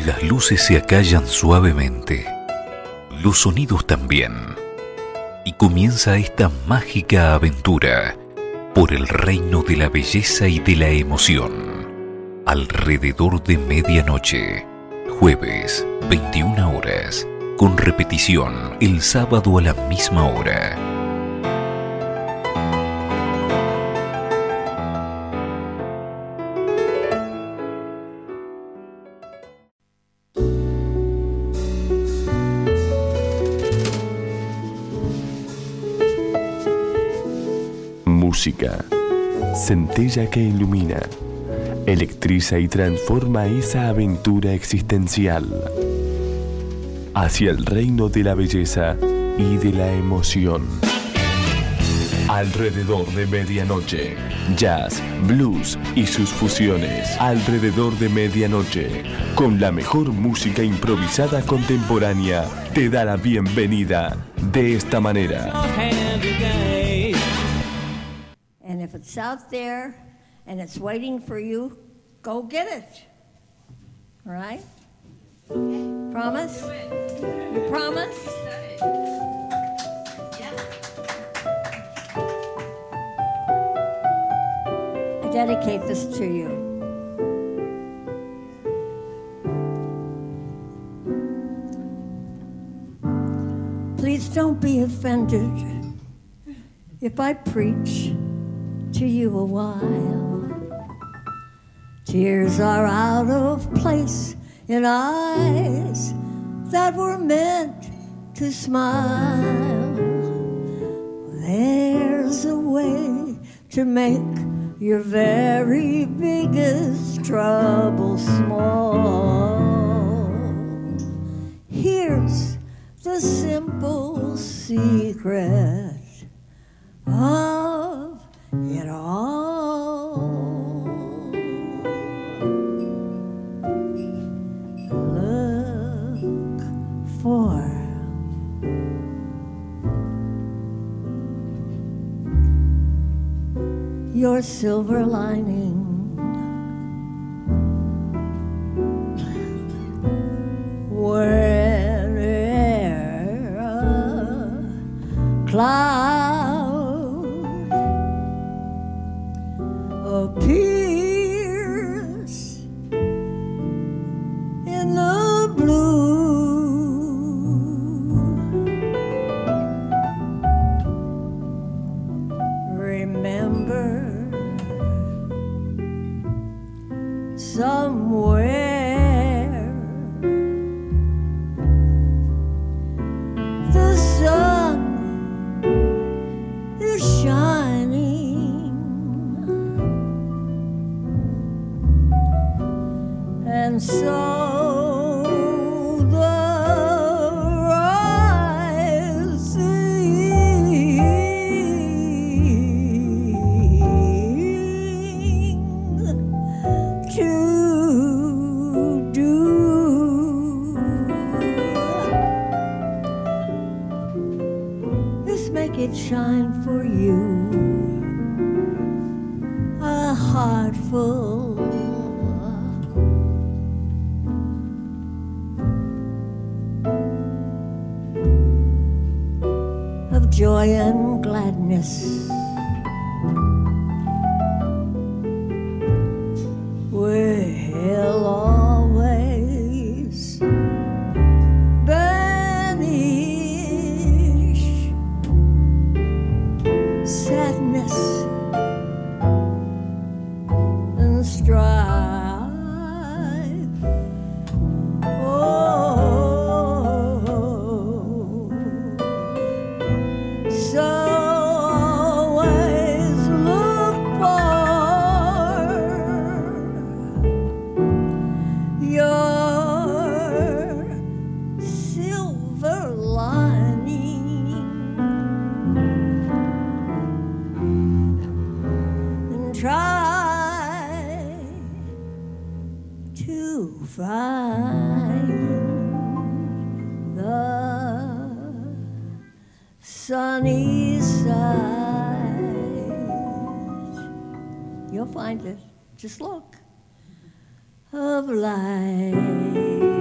Las luces se acallan suavemente, los sonidos también, y comienza esta mágica aventura por el reino de la belleza y de la emoción. Alrededor de medianoche, jueves, 21 horas, con repetición el sábado a la misma hora. Música, centella que ilumina, electriza y transforma esa aventura existencial hacia el reino de la belleza y de la emoción. Alrededor de medianoche, jazz, blues y sus fusiones. Alrededor de medianoche, con la mejor música improvisada contemporánea, te da la bienvenida de esta manera. And if it's out there and it's waiting for you, go get it. All right? Promise? You promise? I dedicate this to you. Please don't be offended if I preach to you a while. Tears are out of place in eyes that were meant to smile. There's a way to make your very biggest trouble small. Here's the simple secret of it all. Look for your silver lining. When a cloud appears in the blue, remember somewhere the sun is shining, and so the rising to do. Let's make it shine for you. A heart full of joy and gladness. Will always banish sadness and strife. Oh, so always look for your silver lining and try to find the sunny side. You'll find it. Just look. Of life.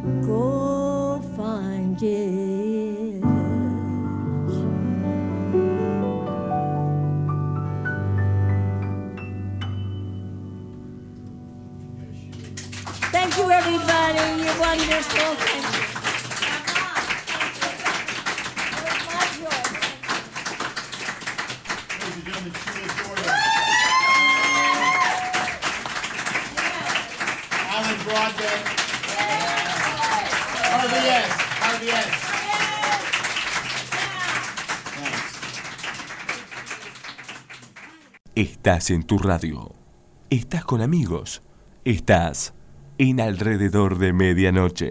go find it. Thank you, everybody. You're wonderful. Thank you. Alan Broadbent. RBS. RBS. Estás en tu radio. Estás con amigos. Estás en Alrededor de Medianoche.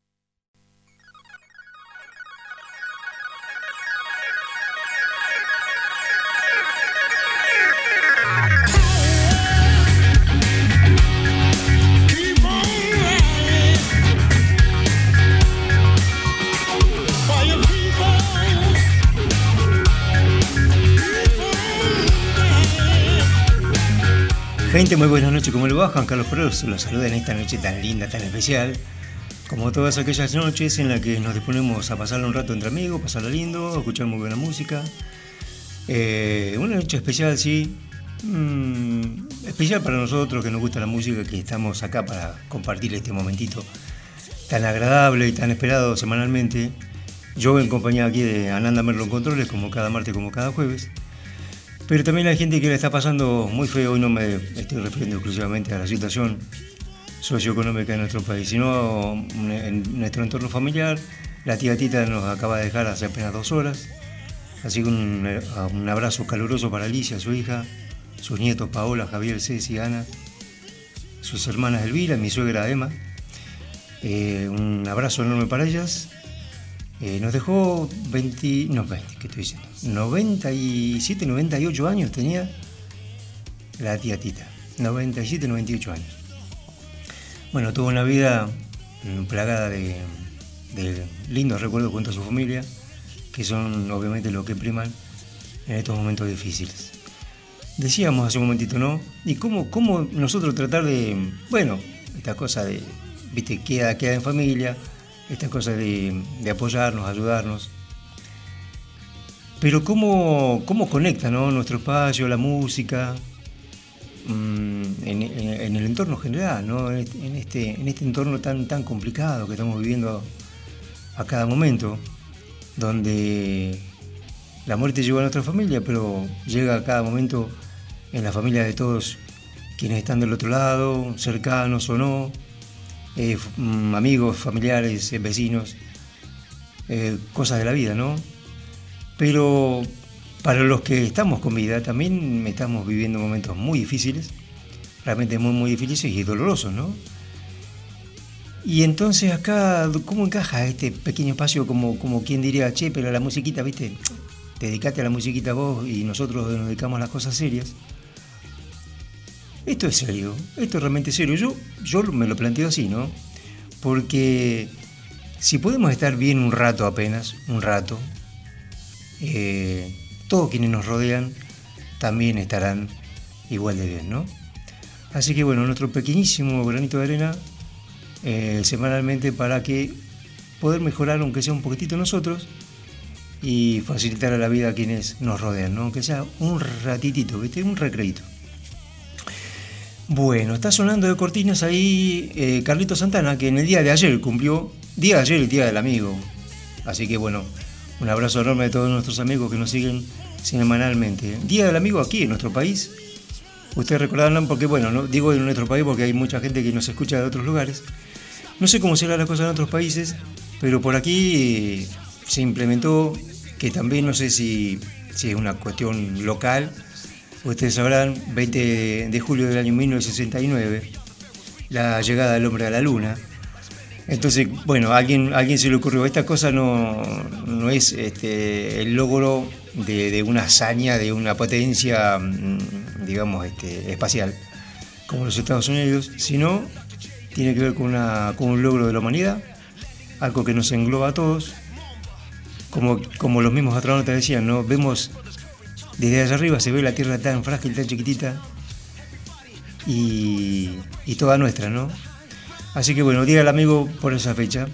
Gente, muy buenas noches, ¿cómo le va? Juan Carlos Prost los saluda en esta noche tan linda, tan especial, como todas aquellas noches en las que nos disponemos a pasarla un rato entre amigos, pasarla lindo, escuchar muy buena música. Una noche especial, sí, especial para nosotros que nos gusta la música, que estamos acá para compartir este momentito tan agradable y tan esperado semanalmente. Yo en compañía aquí de Ananda Merlo en Controles, como cada martes, como cada jueves. Pero también hay gente que le está pasando muy feo, y no me estoy refiriendo exclusivamente a la situación socioeconómica de nuestro país, sino en nuestro entorno familiar. La tía Tita nos acaba de dejar hace apenas 2 horas, así que un abrazo caluroso para Alicia, su hija, sus nietos Paola, Javier, Ceci, Ana, sus hermanas Elvira, mi suegra Emma. Un abrazo enorme para ellas. Nos dejó 97, 98 años tenía la tía Tita. 97, 98 años. Bueno, tuvo una vida plagada de lindos recuerdos junto a su familia, que son obviamente lo que priman en estos momentos difíciles. Decíamos hace un momentito, ¿no? Y cómo nosotros tratar de, bueno, esta cosa de, viste, queda en familia, esta cosa de apoyarnos, ayudarnos. Pero cómo conecta, ¿no?, nuestro espacio, la música, en el entorno general, ¿no?, en este entorno tan complicado que estamos viviendo a cada momento, donde la muerte llegó a nuestra familia, pero llega a cada momento en la familia de todos quienes están del otro lado, cercanos o no, amigos, familiares, vecinos, cosas de la vida, ¿no? Pero para los que estamos con vida también estamos viviendo momentos muy difíciles, realmente muy, muy difíciles y dolorosos, ¿no? Y entonces acá, ¿cómo encaja este pequeño espacio como quien diría, che, pero la musiquita, viste, dedicate a la musiquita vos y nosotros nos dedicamos a las cosas serias? Esto es serio, esto es realmente serio. Yo me lo planteo así, ¿no? Porque si podemos estar bien un rato apenas, todos quienes nos rodean también estarán igual de bien, ¿no? Así que bueno, nuestro pequeñísimo granito de arena semanalmente para que poder mejorar, aunque sea un poquitito nosotros, y facilitar a la vida a quienes nos rodean, ¿no? Aunque sea un ratitito, ¿viste? Un recreito. Bueno, está sonando de cortinas ahí Carlito Santana, que en el día de ayer cumplió, el Día del Amigo. Así que bueno, un abrazo enorme de todos nuestros amigos que nos siguen semanalmente. Día del Amigo aquí en nuestro país. Ustedes recordarán, porque bueno, no digo en nuestro país porque hay mucha gente que nos escucha de otros lugares. No sé cómo será la cosa en otros países, pero por aquí se implementó, que también no sé si es una cuestión local. Ustedes sabrán, 20 de julio del año 1969, la llegada del hombre a la luna. Entonces, bueno, a alguien se le ocurrió, esta cosa no es el logro de una hazaña, de una potencia, digamos, espacial, como los Estados Unidos, sino tiene que ver con un logro de la humanidad, algo que nos engloba a todos, como los mismos astronautas decían, ¿no? Vemos desde allá arriba, se ve la Tierra tan frágil, tan chiquitita y toda nuestra, ¿no? Así que bueno, Día del Amigo por esa fecha.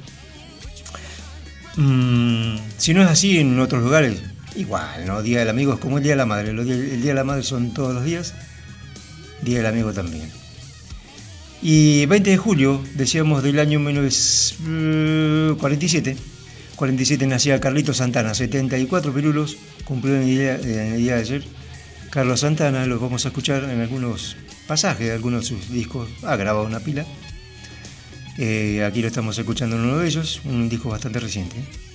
Si no es así en otros lugares, igual, ¿no? Día del Amigo es como el Día de la Madre. El Día de la Madre son todos los días, Día del Amigo también. Y 20 de julio, decíamos, del año 1947, 47 nacía Carlitos Santana, 74 pirulos, cumplió en el día de ayer. Carlos Santana, los vamos a escuchar en algunos pasajes de algunos de sus discos, ha grabado una pila. Aquí lo estamos escuchando en uno de ellos, un disco bastante reciente.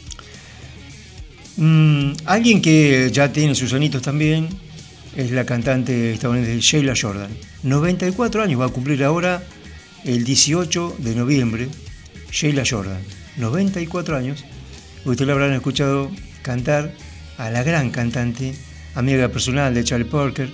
Alguien que ya tiene sus añitos también es la cantante estadounidense Sheila Jordan. 94 años va a cumplir ahora el 18 de noviembre. Sheila Jordan, 94 años. Ustedes la habrán escuchado cantar a la gran cantante, amiga personal de Charlie Parker.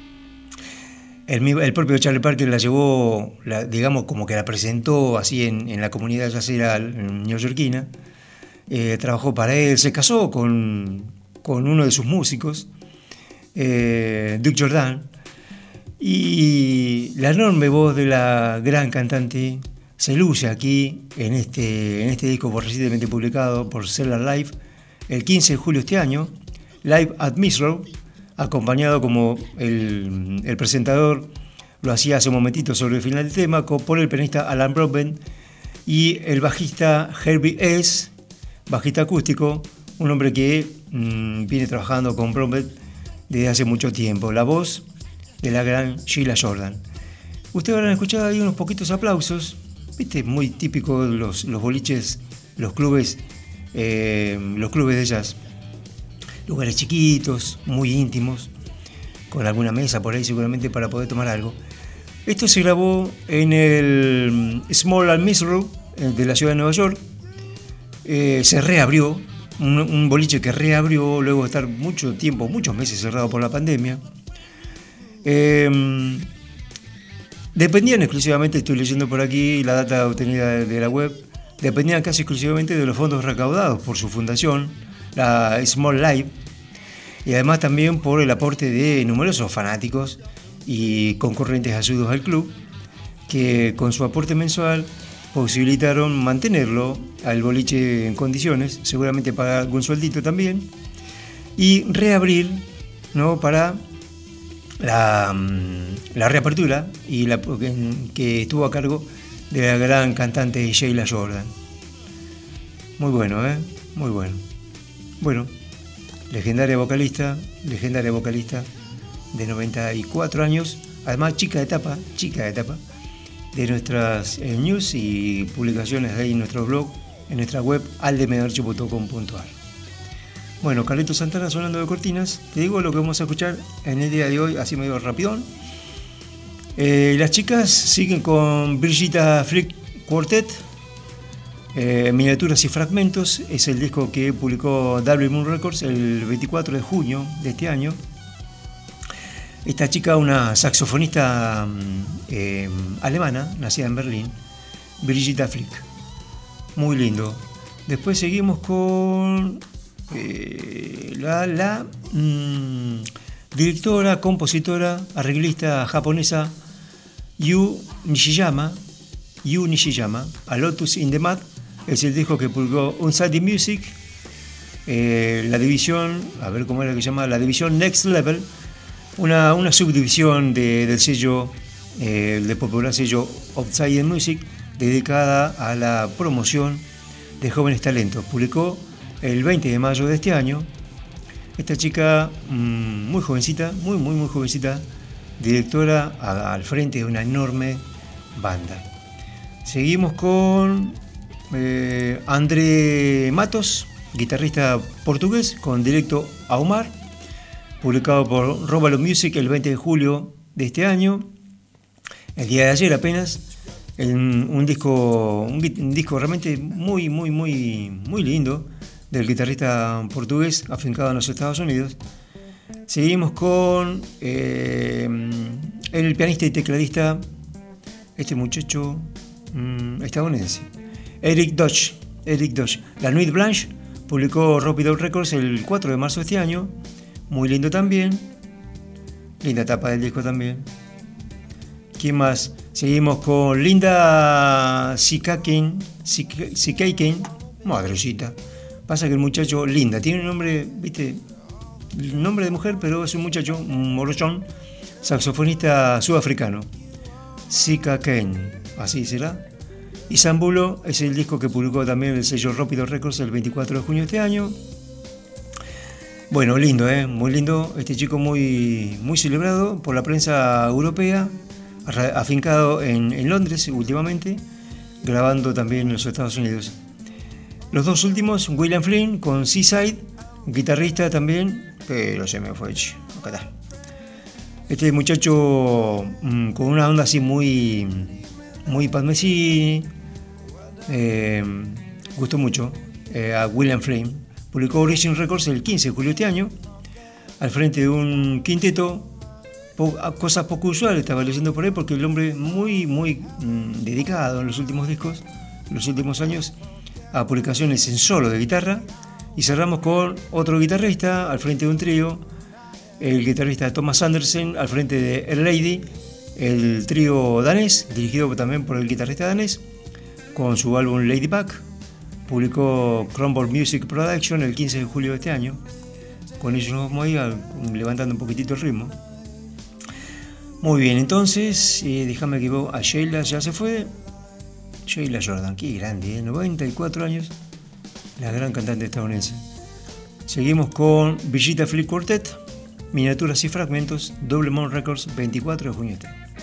El propio Charlie Parker la llevó, digamos, como que la presentó así en la comunidad jazzera neoyorquina. Trabajó para él, se casó con uno de sus músicos, Duke Jordan, y la enorme voz de la gran cantante se luce aquí en este disco recientemente publicado por Cellar Live el 15 de julio de este año, Live at Misro, acompañado como el presentador lo hacía hace un momentito sobre el final del tema, por el pianista Alan Broadbent y el bajista Herbie S., bajista acústico, un hombre que viene trabajando con Broadbent desde hace mucho tiempo, la voz de la gran Sheila Jordan. Ustedes habrán escuchado ahí unos poquitos aplausos, viste, muy típico de los boliches, los clubes de jazz. Lugares chiquitos, muy íntimos, con alguna mesa por ahí seguramente para poder tomar algo. Esto se grabó en el Small and Misro de la ciudad de Nueva York. Se reabrió, un boliche que reabrió luego de estar mucho tiempo, muchos meses cerrado por la pandemia. Dependían exclusivamente, estoy leyendo por aquí la data obtenida de la web, dependían casi exclusivamente de los fondos recaudados por su fundación, la Small Live, y además también por el aporte de numerosos fanáticos y concurrentes asiduos al club, que con su aporte mensual posibilitaron mantenerlo al boliche en condiciones, seguramente pagar algún sueldito también, y reabrir, ¿no?, para la reapertura y que estuvo a cargo de la gran cantante Sheila Jordan. Muy bueno, muy bueno. Bueno, legendaria vocalista de 94 años, además chica de etapa de nuestras news y publicaciones ahí en nuestro blog, en nuestra web aldemedorche.com.ar. Bueno, Carlitos Santana sonando de cortinas. Te digo lo que vamos a escuchar en el día de hoy, así medio rapidón. Las chicas siguen con Brigitta Frick Quartet, Miniaturas y Fragmentos. Es el disco que publicó Double Moon Records el 24 de junio de este año. Esta chica, una saxofonista alemana, nacida en Berlín, Brigitta Frick. Muy lindo. Después seguimos con la directora, compositora, arreglista japonesa Yu Nishiyama, A Lotus in the Mud. Es el disco que publicó Unsighted Music, la división, a ver cómo era que se llama, la división Next Level, una subdivisión del sello, del popular sello Unsighted Music, dedicada a la promoción de jóvenes talentos. Publicó el 20 de mayo de este año. Esta chica, muy jovencita, muy jovencita, directora al frente de una enorme banda. Seguimos con André Matos, guitarrista portugués, con Directo a Omar, publicado por Róbalo Music el 20 de julio de este año, el día de ayer apenas. Un disco realmente muy lindo del guitarrista portugués afincado en los Estados Unidos. Seguimos con el pianista y tecladista, este muchacho estadounidense, Eric Dodge. La Nuit Blanche publicó Rapido Records el 4 de marzo de este año. Muy lindo también. Linda tapa del disco también. ¿Quién más? Seguimos con Linda Sikaiken, madrecita. Pasa que el muchacho, Linda, tiene un nombre, viste, nombre de mujer, pero es un muchacho, un morochón, saxofonista sudafricano. Sikaiken, así será. Isambulo es el disco que publicó también el sello Rópido Records el 24 de junio de este año. Bueno, lindo, muy lindo. Este chico muy celebrado por la prensa europea, afincado en Londres últimamente, grabando también en los Estados Unidos. Los dos últimos, William Flynn con Seaside, guitarrista también, pero se me fue, acá está. Este muchacho con una onda así muy Pat Messini, gustó mucho a William Flynn. Publicó Origin Records el 15 de julio de este año, al frente de un quinteto, cosas poco usuales estaba leyendo por ahí, porque el hombre muy dedicado en los últimos discos, en los últimos años, a publicaciones en solo de guitarra. Y cerramos con otro guitarrista al frente de un trío, el guitarrista Thomas Andersen al frente de Air Lady, el trío danés, dirigido también por el guitarrista danés, con su álbum Ladybug. Publicó Crumble Music Production el 15 de julio de este año. Con ellos nos vamos a ir levantando un poquitito el ritmo. Muy bien, entonces, déjame que veo a Sheila, ya se fue. Sheila Jordan, qué grande, 94 años, la gran cantante estadounidense. Seguimos con Villita Flip Quartet, Miniaturas y Fragmentos, Double Mount Records, 24 de junio de este año.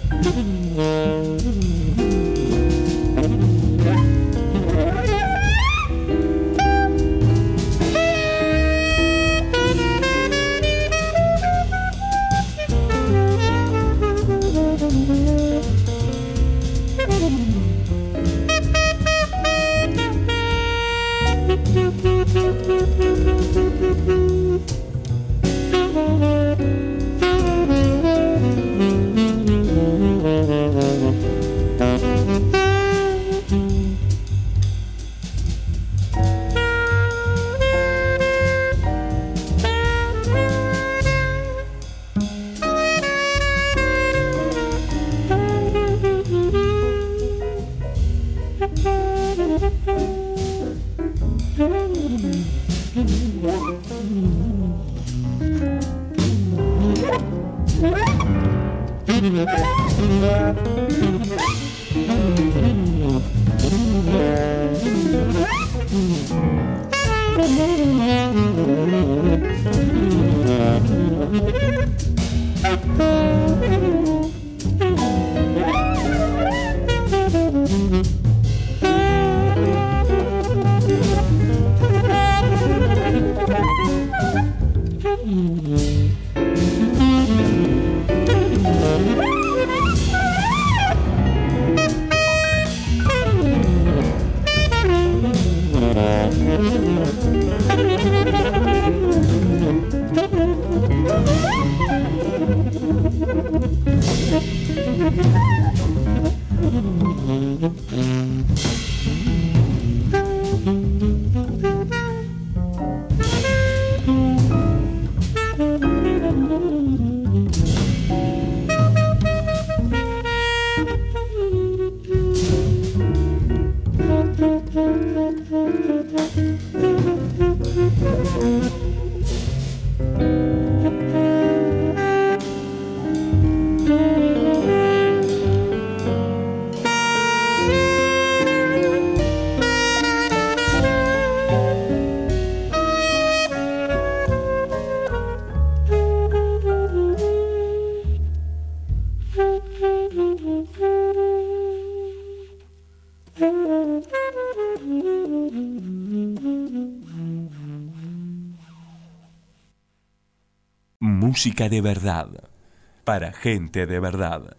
Música de verdad, para gente de verdad,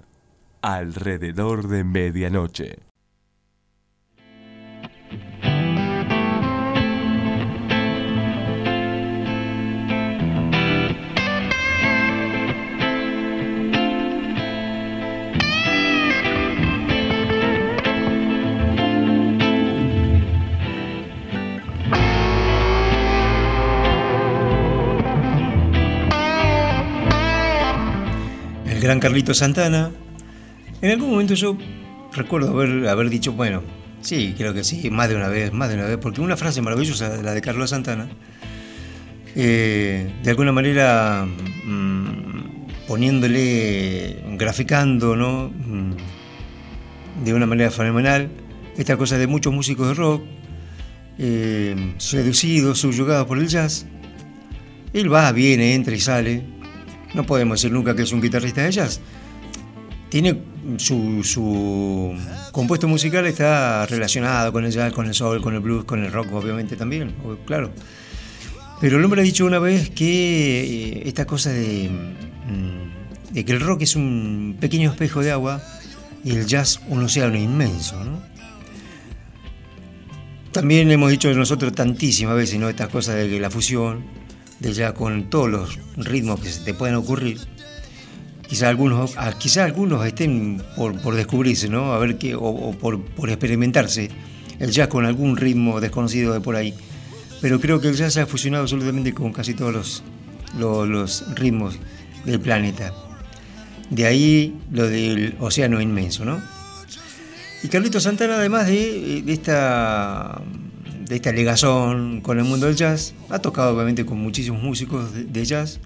alrededor de medianoche. El gran Carlito Santana. En algún momento yo recuerdo haber dicho, bueno, sí, creo que sí, más de una vez, porque una frase maravillosa, la de Carlos Santana, de alguna manera poniéndole, graficando, ¿no? De una manera fenomenal, esta cosa de muchos músicos de rock, seducidos, subyugados por el jazz. Él va, viene, entra y sale. No podemos decir nunca que es un guitarrista de jazz. Tiene su compuesto musical está relacionado con el jazz, con el soul, con el blues, con el rock, obviamente también, claro. Pero el hombre ha dicho una vez que esta cosa de que el rock es un pequeño espejo de agua y el jazz un océano inmenso, ¿no? También hemos dicho nosotros tantísimas veces, ¿no? Estas cosas de que la fusión de jazz con todos los ritmos que se te pueden ocurrir. Quizá algunos estén por descubrirse, ¿no? A ver qué, o por experimentarse el jazz con algún ritmo desconocido de por ahí. Pero creo que el jazz se ha fusionado absolutamente con casi todos los ritmos del planeta. De ahí lo del océano inmenso, ¿no? Y Carlito Santana, además de esta ligazón con el mundo del jazz, ha tocado obviamente con muchísimos músicos de jazz,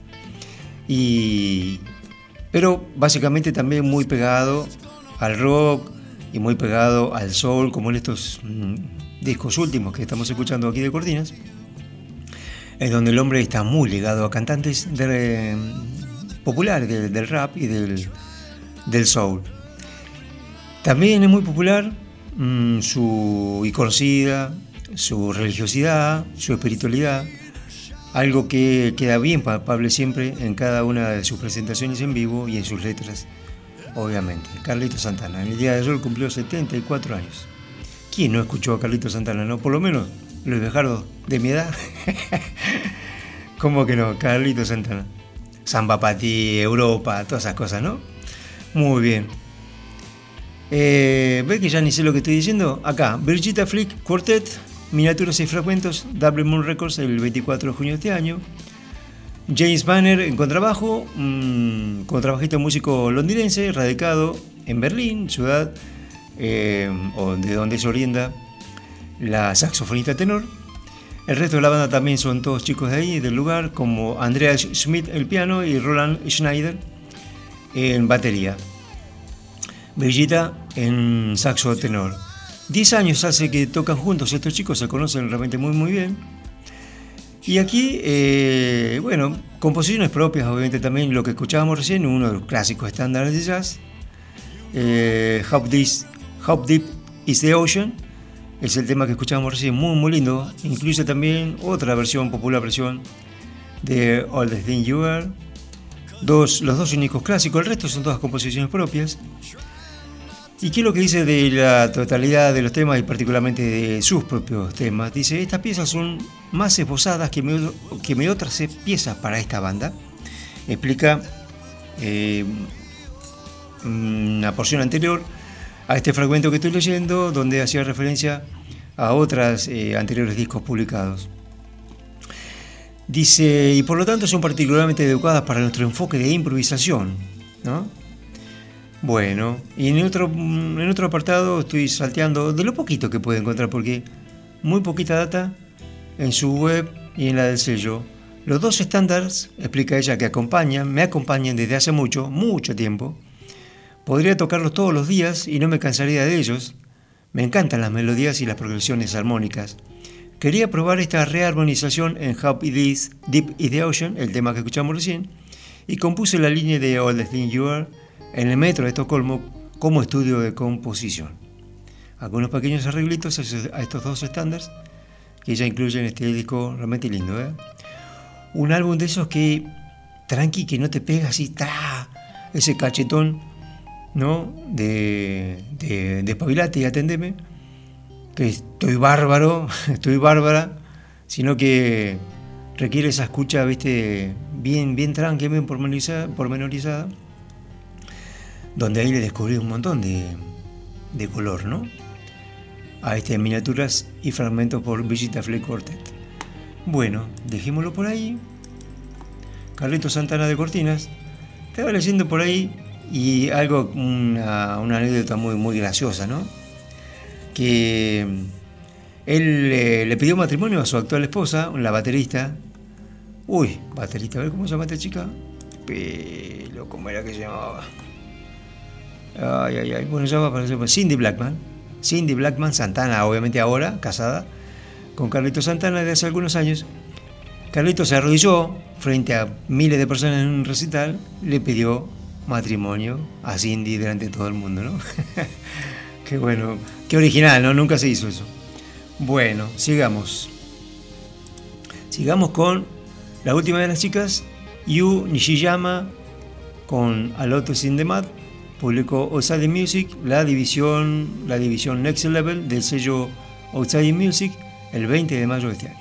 pero básicamente también muy pegado al rock y muy pegado al soul, como en estos discos últimos que estamos escuchando aquí de Cortinas, en donde el hombre está muy ligado a cantantes populares del rap y del soul. También es muy popular y conocida su religiosidad, su espiritualidad, algo que queda bien palpable siempre en cada una de sus presentaciones en vivo y en sus letras, obviamente. Carlito Santana, en el día de ayer cumplió 74 años. ¿Quién no escuchó a Carlito Santana? No, por lo menos los viejaros de mi edad. ¿Cómo que no? Carlito Santana. Samba pa' ti, Europa, todas esas cosas, ¿no? Muy bien. ¿Ves que ya ni sé lo que estoy diciendo? Acá, Brigitta Flick Quartet, miniaturas y fragmentos, Double Moon Records, el 24 de junio de este año. James Banner en contrabajo, contrabajista músico londinense, radicado en Berlín, ciudad de donde se orienta la saxofonista tenor. El resto de la banda también son todos chicos de ahí, del lugar, como Andreas Schmidt el piano y Roland Schneider en batería. Brigitta en saxo tenor. 10 años hace que tocan juntos estos chicos, se conocen realmente muy muy bien. Y aquí, bueno, composiciones propias, obviamente también lo que escuchábamos recién, uno de los clásicos estándares de jazz. How Deep is the Ocean, es el tema que escuchábamos recién, muy muy lindo. Incluye también otra popular versión de All the Things You Are. Los dos únicos clásicos, el resto son todas composiciones propias. ¿Y qué es lo que dice de la totalidad de los temas y particularmente de sus propios temas? Dice, estas piezas son más esbozadas que mi otras piezas para esta banda. Explica una porción anterior a este fragmento que estoy leyendo, donde hacía referencia a otros anteriores discos publicados. Dice, y por lo tanto son particularmente educadas para nuestro enfoque de improvisación, ¿no? Bueno, y en otro apartado estoy salteando de lo poquito que puedo encontrar, porque muy poquita data en su web y en la del sello. Los dos estándares, explica ella, que me acompañan desde hace mucho tiempo. Podría tocarlos todos los días y no me cansaría de ellos. Me encantan las melodías y las progresiones armónicas. Quería probar esta rearmonización en How Deep is the Ocean, el tema que escuchamos recién, y compuse la línea de All the Things You Are en el Metro de Estocolmo como estudio de composición. Algunos pequeños arreglitos a estos dos estándares que ya incluyen este disco realmente lindo, ¿eh? Un álbum de esos que tranqui, que no te pega así, ese cachetón, ¿no? De espabilate y atendeme, que estoy bárbara, sino que requiere esa escucha, ¿viste? Bien tranqui, bien pormenorizada, donde ahí le descubrí un montón de color, ¿no? A miniaturas y fragmentos por Brigitta Flick Quartet. Bueno, dejémoslo por ahí. Carlito Santana de Cortinas. Estaba leyendo por ahí y una anécdota muy, muy graciosa, ¿no? Que él le pidió matrimonio a su actual esposa, la baterista. Baterista, a ver cómo se llama esta chica. Pero, ¿cómo era que se llamaba? Bueno, ya va a aparecer Cindy Blackman Santana, obviamente ahora casada con Carlito Santana de hace algunos años. Carlito se arrodilló frente a miles de personas en un recital, le pidió matrimonio a Cindy delante de todo el mundo, ¿no? Qué bueno, qué original, ¿no? Nunca se hizo eso. Bueno, sigamos con la última de las chicas, Yu Nishiyama, con A Lotus in the Mud. Publicó Outside Music, la división Next Level del sello Outside Music, el 20 de mayo de este año.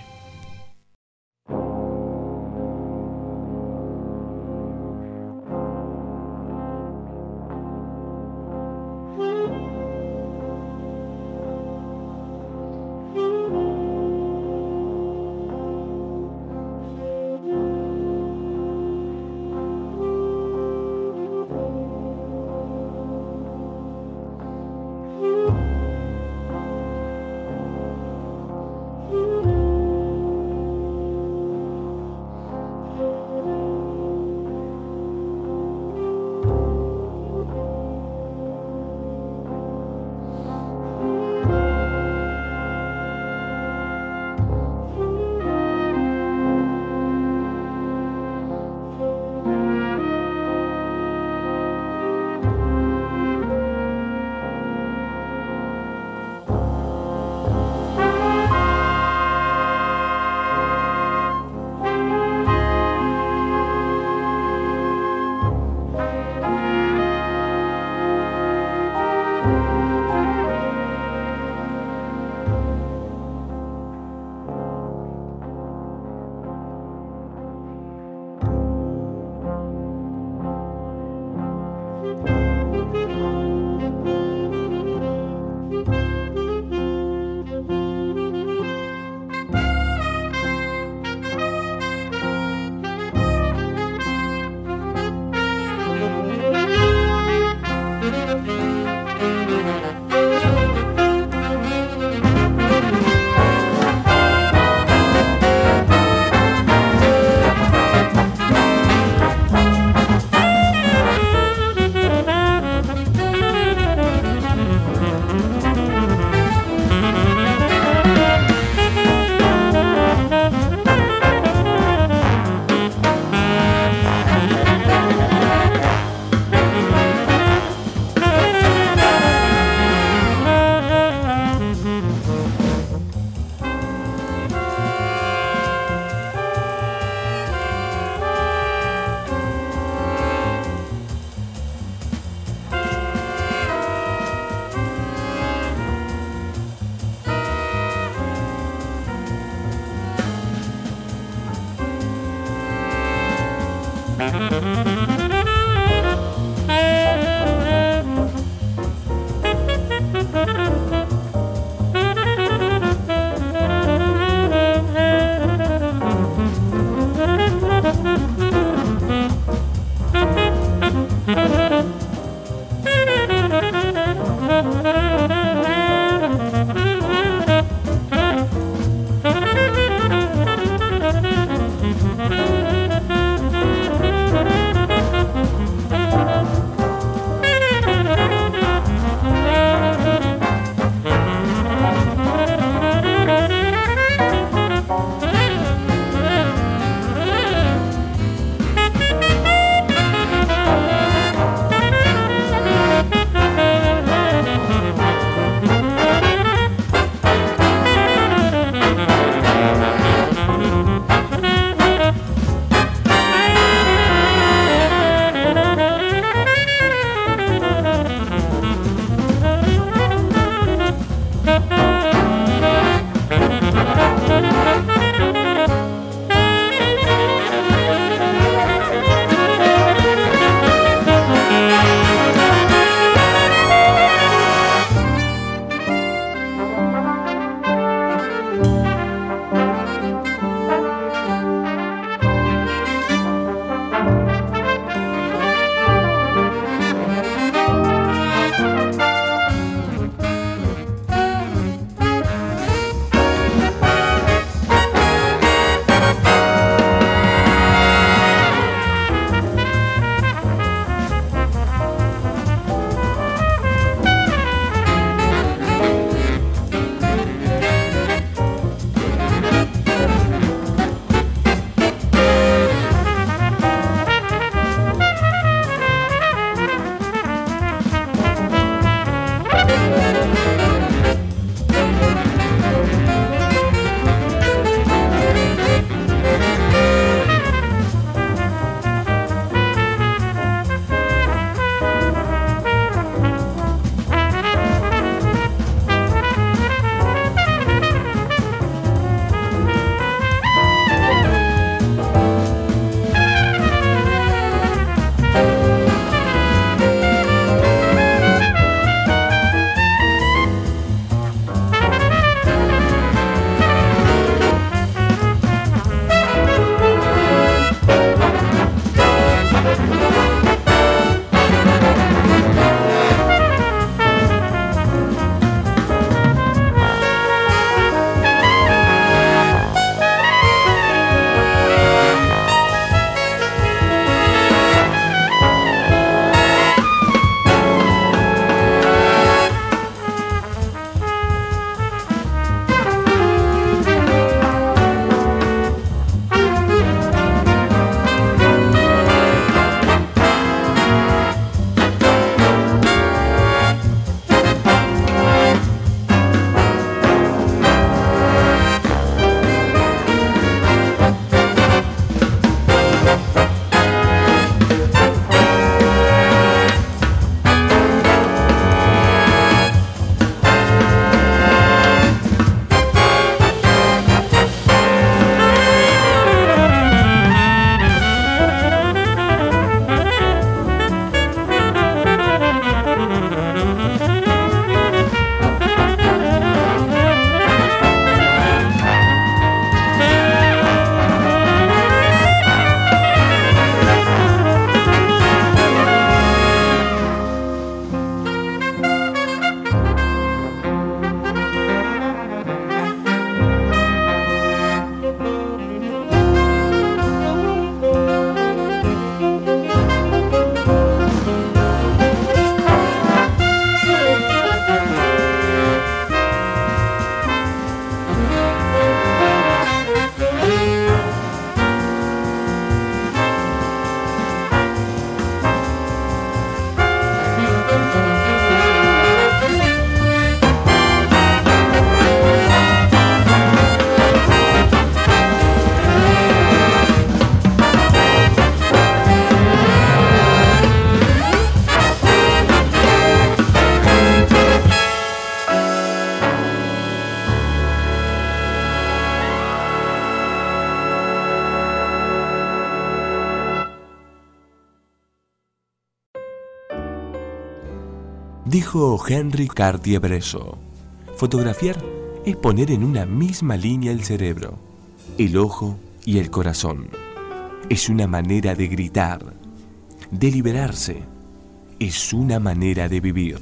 Dijo Henry Cartier-Bresson: fotografiar es poner en una misma línea el cerebro, el ojo y el corazón. Es una manera de gritar, de liberarse. Es una manera de vivir.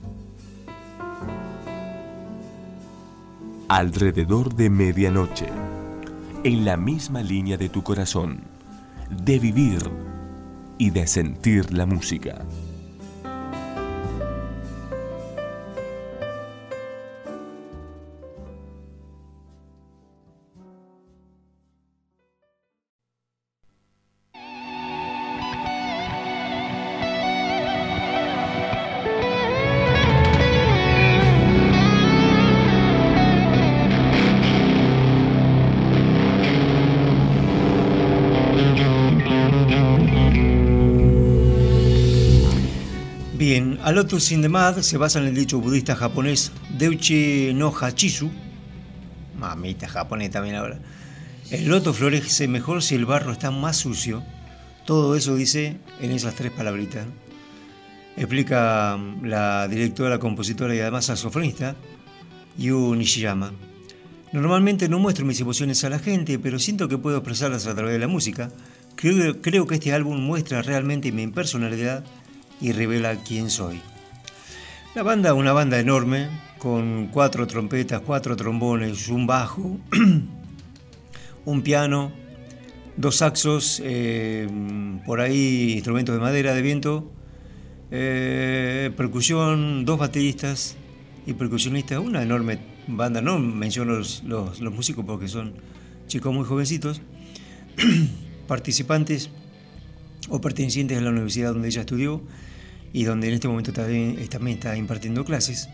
Alrededor de medianoche, en la misma línea de tu corazón, de vivir y de sentir la música. Bien, A Lotus in the Mud se basa en el dicho budista japonés Deuchi no Hachisu. Mamita, japonés también ahora. El loto florece mejor si el barro está más sucio. Todo eso dice en esas 3 palabritas. Explica la directora, compositora y además saxofonista Yu Nishiyama. Normalmente no muestro mis emociones a la gente, pero siento que puedo expresarlas a través de la música. Creo que este álbum muestra realmente mi personalidad y revela quién soy. La banda, una banda enorme, con 4 trompetas, 4 trombones, un bajo, un piano, 2 saxos, por ahí instrumentos de madera, de viento, percusión, 2 bateristas y percusionistas, una enorme banda. No menciono los músicos porque son chicos muy jovencitos, participantes o pertenecientes a la universidad donde ella estudió y donde en este momento también está impartiendo clases.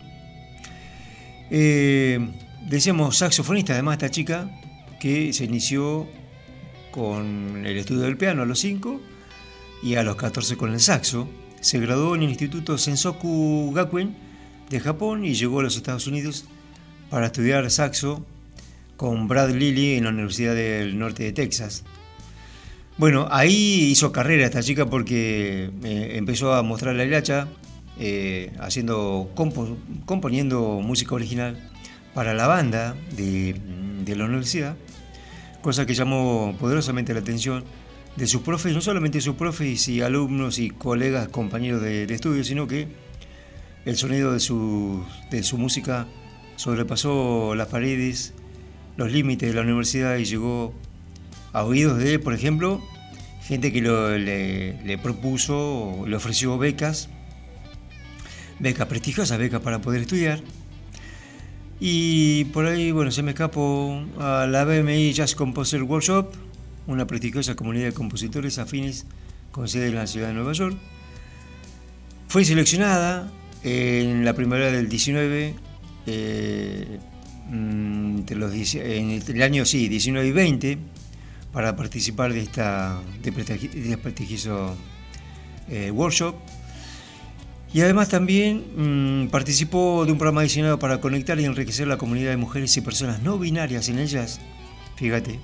Decíamos saxofonista, además, esta chica que se inició con el estudio del piano a los 5 y a los 14 con el saxo. Se graduó en el Instituto Sensoku Gakuen de Japón y llegó a los Estados Unidos para estudiar saxo con Brad Lilly en la Universidad del Norte de Texas. Bueno, ahí hizo carrera esta chica porque empezó a mostrar la hilacha, componiendo música original para la banda de la universidad, cosa que llamó poderosamente la atención de sus profes, no solamente sus profes y alumnos y colegas, compañeros de estudio, sino que el sonido de su música sobrepasó las paredes, los límites de la universidad y llegó a oídos de, por ejemplo, gente que le propuso, le ofreció becas prestigiosas, becas para poder estudiar. Y por ahí, bueno, se me escapó a la BMI Jazz Composer Workshop, una prestigiosa comunidad de compositores afines con sede en la ciudad de Nueva York. Fue seleccionada en la primavera del 19, en el año 19 y 20, para participar de este prestigioso workshop. Y además también participó de un programa diseñado para conectar y enriquecer la comunidad de mujeres y personas no binarias en el jazz. Fíjate.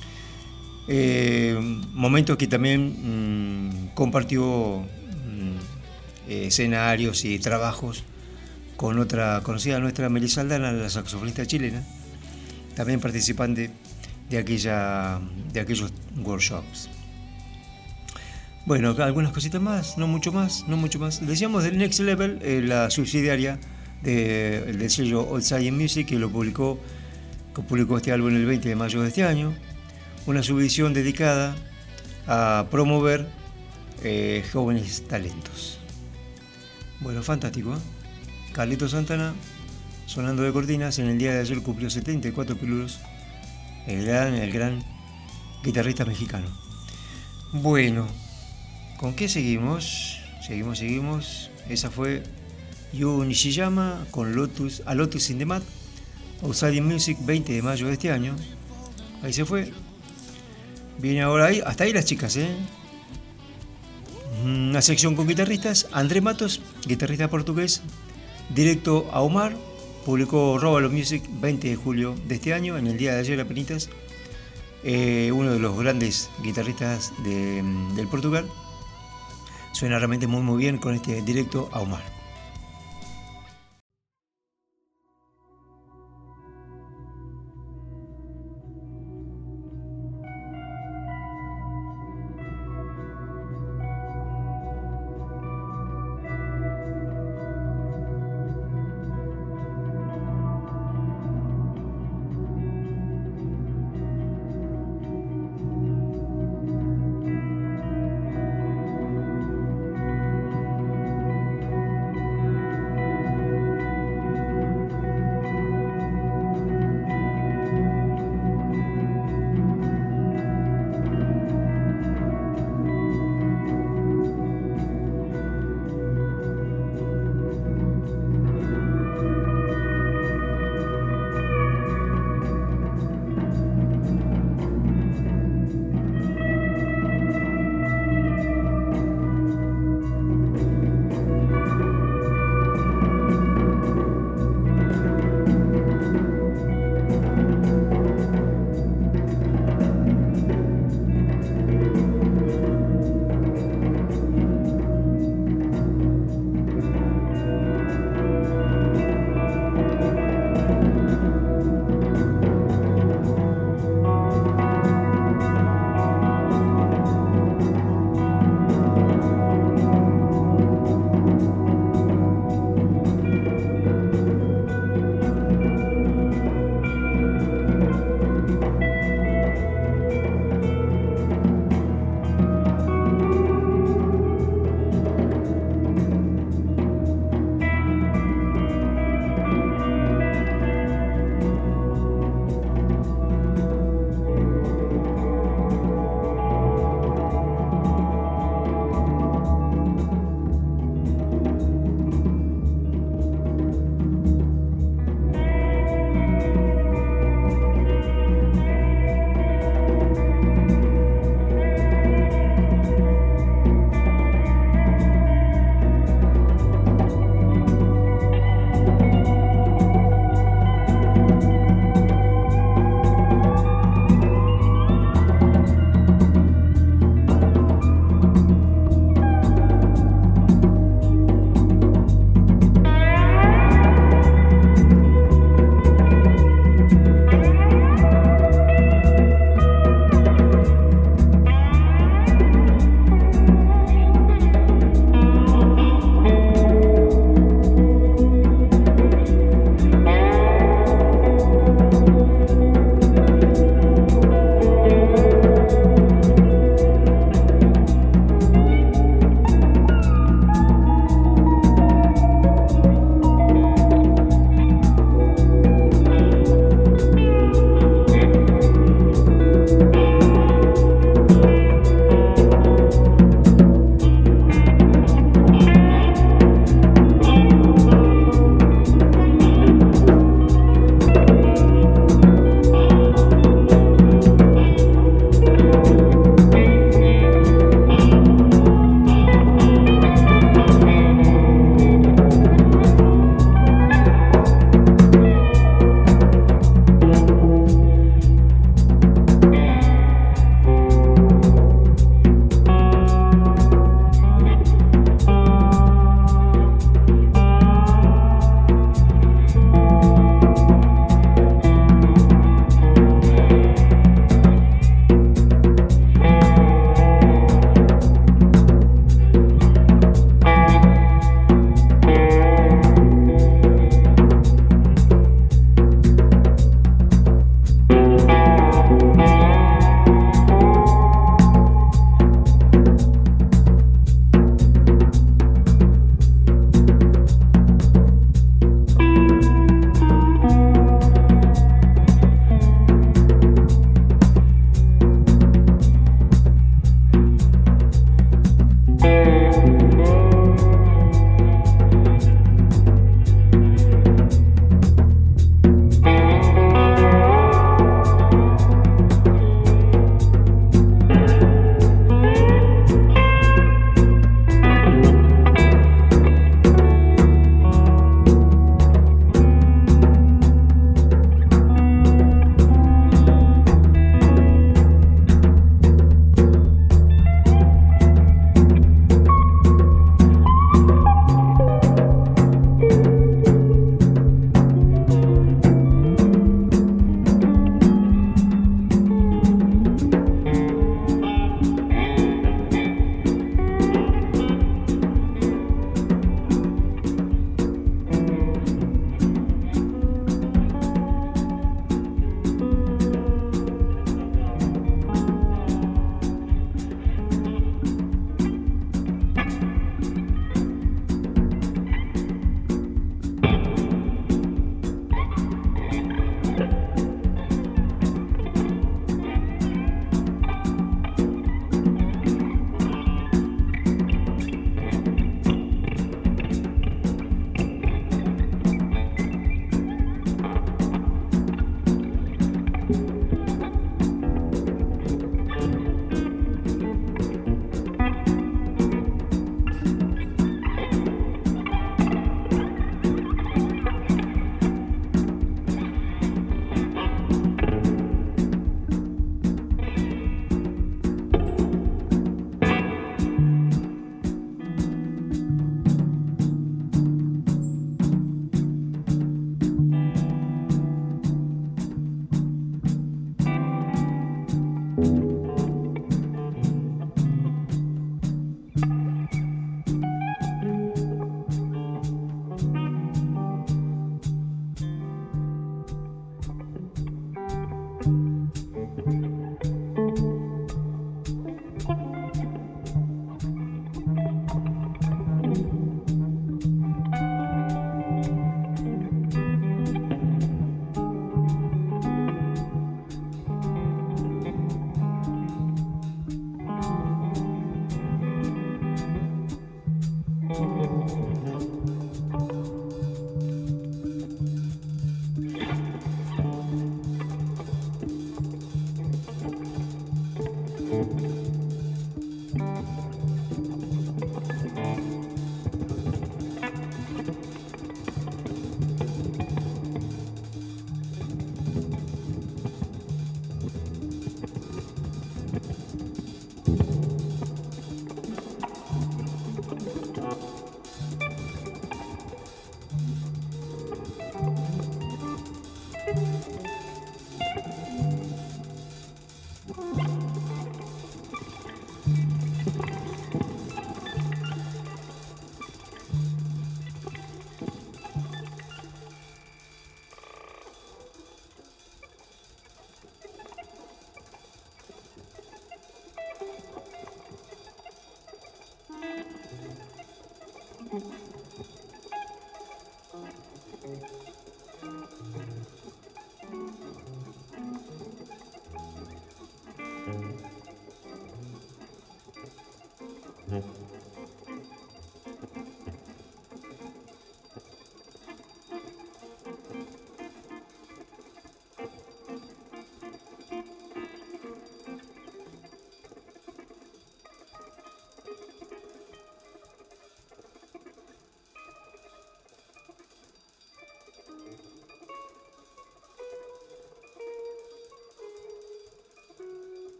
Momentos que también compartió escenarios y trabajos con otra conocida nuestra, Melissa Aldana, la saxofonista chilena, también participante de aquellos workshops. Bueno, algunas cositas más, no mucho más. Decíamos del Next Level, la subsidiaria del sello Old Science Music, que publicó este álbum el 20 de mayo de este año. Una subedición dedicada a promover jóvenes talentos. Bueno, fantástico, ¿eh? Carlitos Santana, sonando de cortinas. En el día de ayer cumplió 74 piluros. El gran guitarrista mexicano. Bueno, ¿con qué seguimos? Seguimos. Esa fue Yu Nishiyama con A Lotus in the Mud, Outside Music, 20 de mayo de este año. Ahí se fue. Viene ahora ahí, hasta ahí las chicas, ¿eh? Una sección con guitarristas. André Matos, guitarrista portugués, directo a Omar. Publicó Róbalo Music 20 de julio de este año, en el día de ayer apenitas. Uno de los grandes guitarristas del Portugal. Suena realmente muy muy bien con este directo a Omar.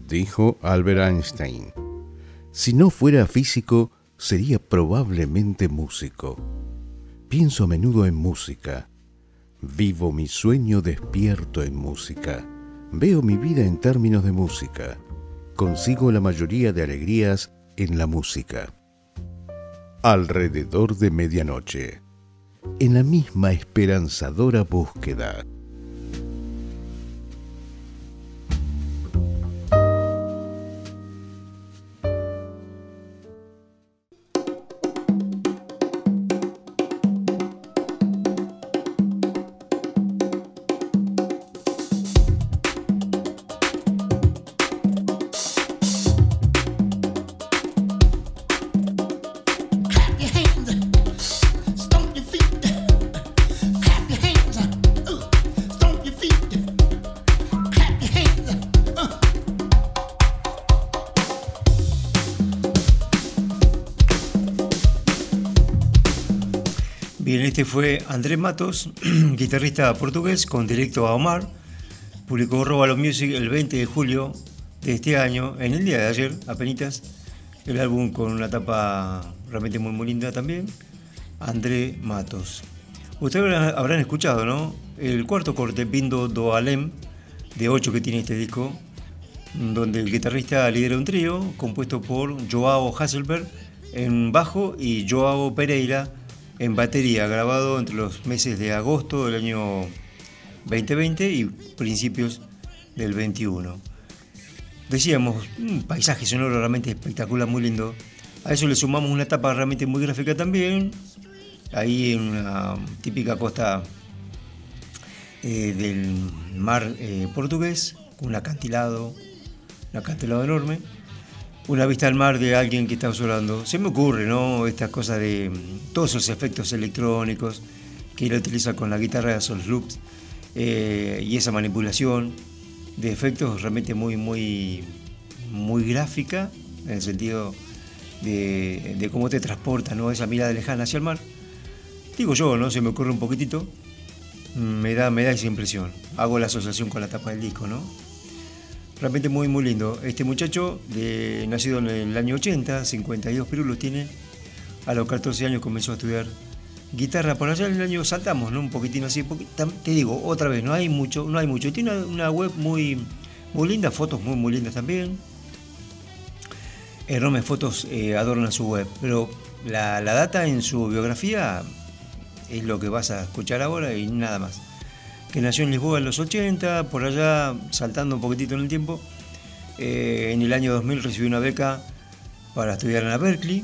Dijo Albert Einstein: si no fuera físico, sería probablemente músico. Pienso a menudo en música. Vivo mi sueño despierto en música. Veo mi vida en términos de música. Consigo la mayoría de alegrías en la música. Alrededor de medianoche. En la misma esperanzadora búsqueda. Bien, este fue Andrés Matos, guitarrista portugués con Directo a Omar. Publicó Róbalo Music el 20 de julio de este año, en el día de ayer, apenitas. El álbum con una tapa realmente muy, muy linda también. Andrés Matos. Ustedes habrán escuchado, ¿no? El cuarto corte, Vindo do Além, de 8 que tiene este disco, donde el guitarrista lidera un trío compuesto por Joao Hasselberg en bajo y Joao Pereira en batería, grabado entre los meses de agosto del año 2020 y principios del 21. Decíamos, un paisaje sonoro realmente espectacular, muy lindo. A eso le sumamos una etapa realmente muy gráfica también, ahí en una típica costa del mar portugués, un acantilado enorme. Una vista al mar de alguien que está llorando. Se me ocurre, ¿no? Estas cosas de todos esos efectos electrónicos que él utiliza con la guitarra de esos loops y esa manipulación de efectos realmente muy, muy, muy gráfica, en el sentido de cómo te transporta, ¿no? Esa mirada lejana hacia el mar. Digo yo, ¿no? Se me ocurre un poquitito. Me da esa impresión. Hago la asociación con la tapa del disco, ¿no? Realmente muy, muy lindo. Este muchacho, nacido en el año 80, 52 pirulos tiene. A los 14 años comenzó a estudiar guitarra. Por allá en el año saltamos, ¿no? Un poquitín así. Te digo, otra vez, no hay mucho. Tiene una web muy, muy linda, fotos muy, muy lindas también. Enormes fotos adornan su web. Pero la data en su biografía es lo que vas a escuchar ahora y nada más. Que nació en Lisboa en los 80, por allá saltando un poquitito en el tiempo. En el año 2000 recibió una beca para estudiar en la Berkeley,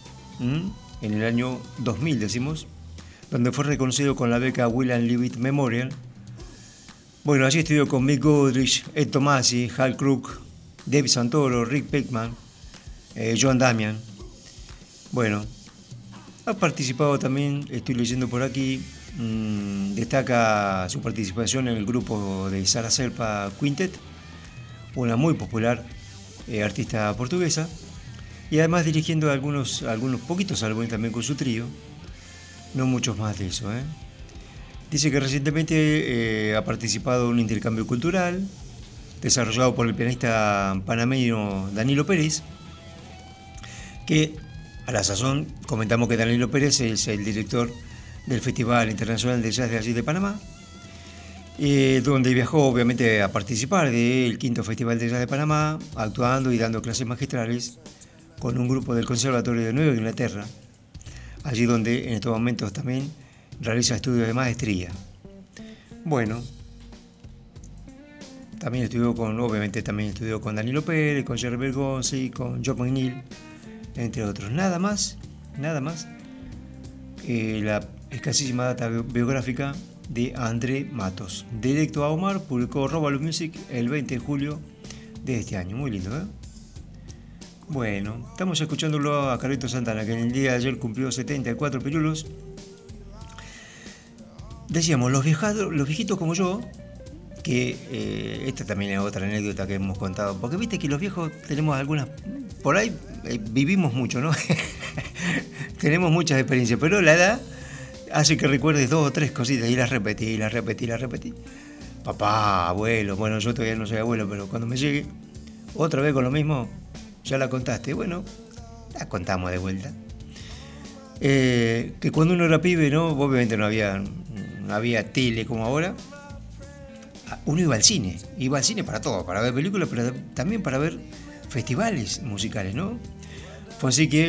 en el año 2000 decimos, donde fue reconocido con la beca William Leavitt Memorial. Bueno, allí estudió con Mick Goodrich, Ed Tomasi, Hal Crook, Dave Santoro, Rick Beckman, Joan Damian. Bueno, ha participado también, estoy leyendo por aquí, destaca su participación en el grupo de Sara Serpa Quintet, una muy popular artista portuguesa, y además dirigiendo algunos poquitos álbumes también con su trío, no muchos más de eso. Dice que recientemente ha participado en un intercambio cultural desarrollado por el pianista panameño Danilo Pérez, que a la sazón comentamos que Danilo Pérez es el director del Festival Internacional de Jazz de allí de Panamá, donde viajó obviamente a participar del quinto Festival de Jazz de Panamá, actuando y dando clases magistrales con un grupo del Conservatorio de Nueva Inglaterra, allí donde en estos momentos también realiza estudios de maestría. Bueno, también estudió con Danilo Pérez, con Jerry Bergonzi, con John McNeil, entre otros. Nada más. La escasísima data biográfica de Andrés Matos. Directo a Omar publicó Róbalo Music el 20 de julio de este año. Muy lindo, ¿eh? Bueno, estamos escuchándolo a Carlitos Santana, que en el día de ayer cumplió 74 pirulos. Decíamos, los viejitos como yo, que esta también es otra anécdota que hemos contado, porque viste que los viejos tenemos algunas, por ahí vivimos mucho, ¿no? Tenemos muchas experiencias, pero la edad hace que recuerdes 2 o 3 cositas y las repetí. Papá, abuelo, bueno, yo todavía no soy abuelo, pero cuando me llegue, ¿Otra vez con lo mismo? Ya la contaste. Bueno, la contamos de vuelta. Que cuando uno era pibe, ¿no? Obviamente no había tele como ahora. Uno iba al cine para todo, para ver películas, pero también para ver festivales musicales, ¿no? Fue así que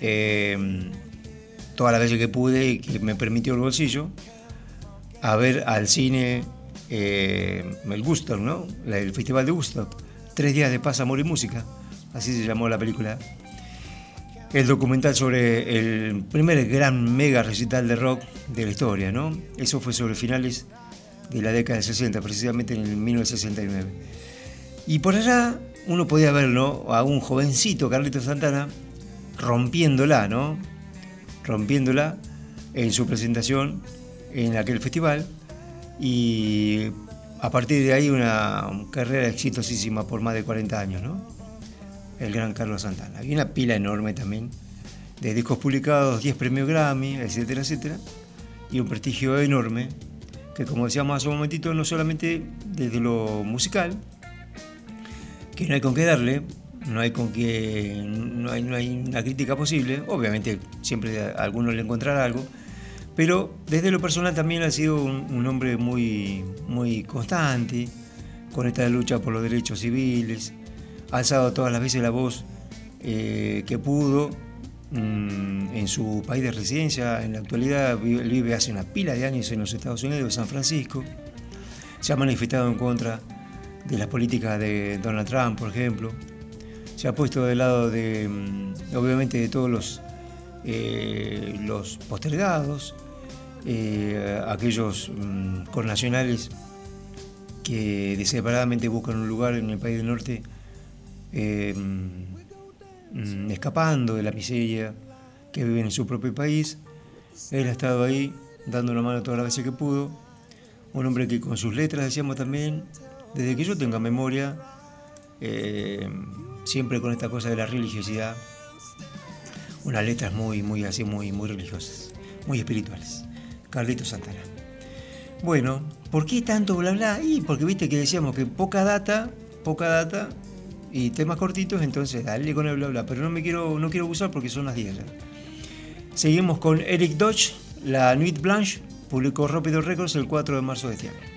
todas las veces que pude, que me permitió el bolsillo, a ver al cine el Woodstock, ¿no? El Festival de Woodstock, 3 días de paz, amor y música, así se llamó la película. El documental sobre el primer gran mega recital de rock de la historia, ¿no? Eso fue sobre finales de la década del 60, precisamente en el 1969. Y por allá uno podía ver, ¿no?, a un jovencito Carlitos Santana rompiéndola, ¿no? Rompiéndola en su presentación en aquel festival, y a partir de ahí una carrera exitosísima por más de 40 años, ¿no? El gran Carlos Santana. Hay una pila enorme también de discos publicados, 10 premios Grammy, etcétera, etcétera, y un prestigio enorme que, como decíamos hace un momentito, no solamente desde lo musical, que no hay con qué darle, no hay una crítica posible, obviamente siempre a alguno le encontrará algo, pero desde lo personal también ha sido un hombre muy, muy constante con esta lucha por los derechos civiles. Ha alzado todas las veces la voz que pudo en su país de residencia. En la actualidad vive hace una pila de años en los Estados Unidos, San Francisco. Se ha manifestado en contra de las políticas de Donald Trump, por ejemplo. Se ha puesto del lado de, obviamente, de todos los postergados, aquellos connacionales que desesperadamente buscan un lugar en el país del norte, escapando de la miseria que viven en su propio país. Él ha estado ahí dando una mano todas las veces que pudo. Un hombre que con sus letras, decíamos también, desde que yo tenga memoria, siempre con esta cosa de la religiosidad, unas letras muy, muy así, muy, muy religiosas, muy espirituales. Carlitos Santana. Bueno, ¿por qué tanto bla bla? Y porque viste que decíamos que poca data y temas cortitos, entonces dale con el bla bla, pero no quiero abusar porque son las 10 ya. Seguimos con Eric Dodge, La Nuit Blanche, publicó Rápido Records el 4 de marzo de este año.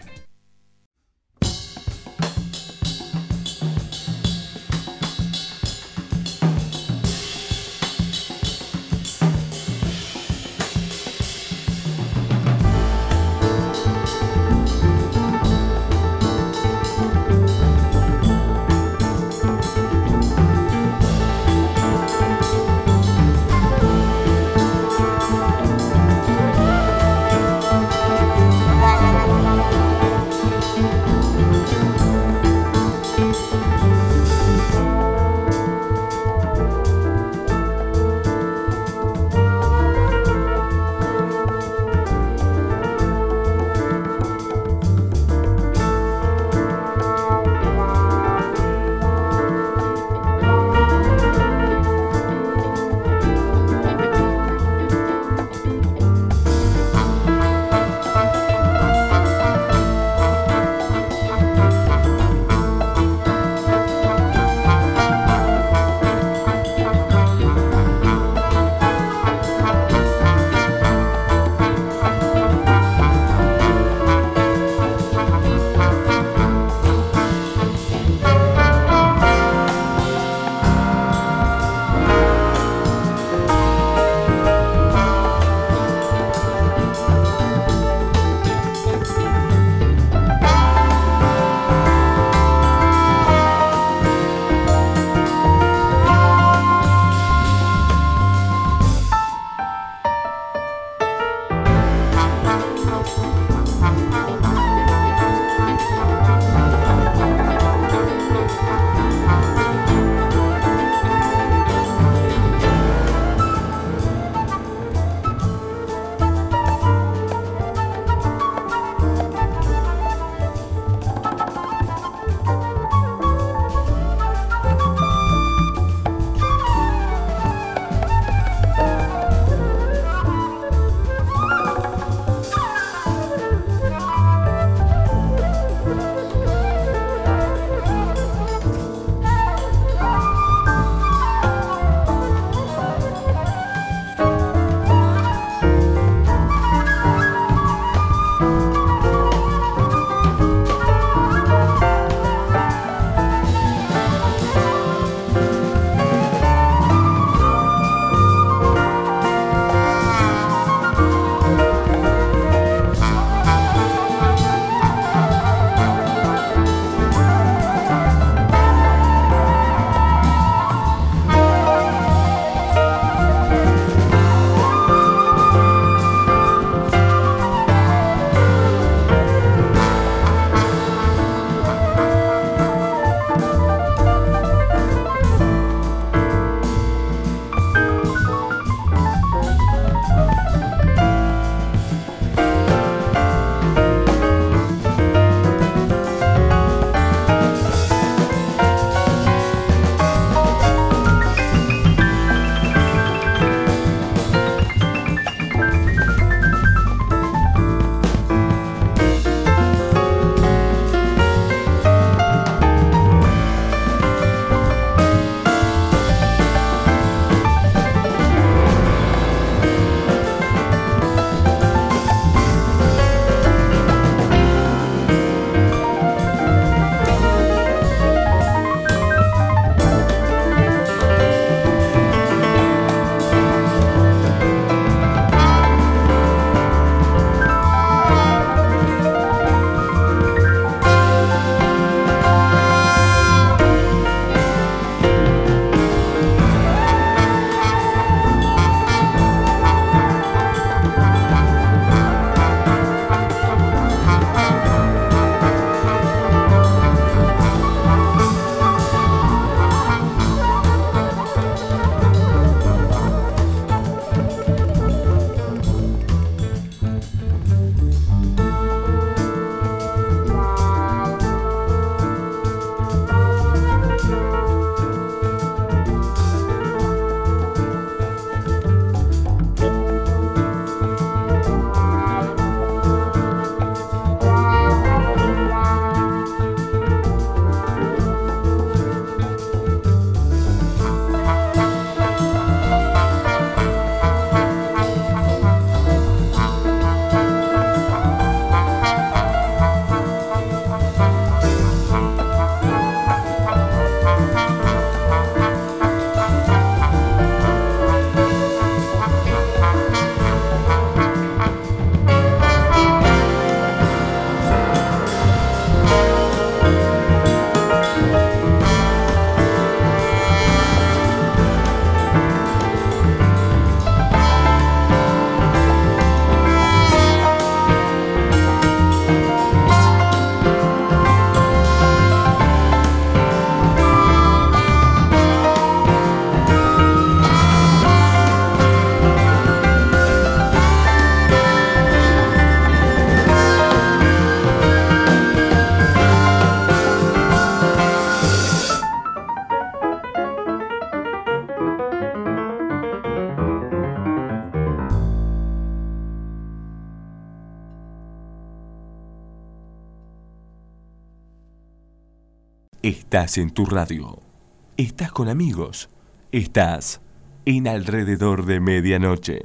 Estás en tu radio. Estás con amigos. Estás en Alrededor de Medianoche.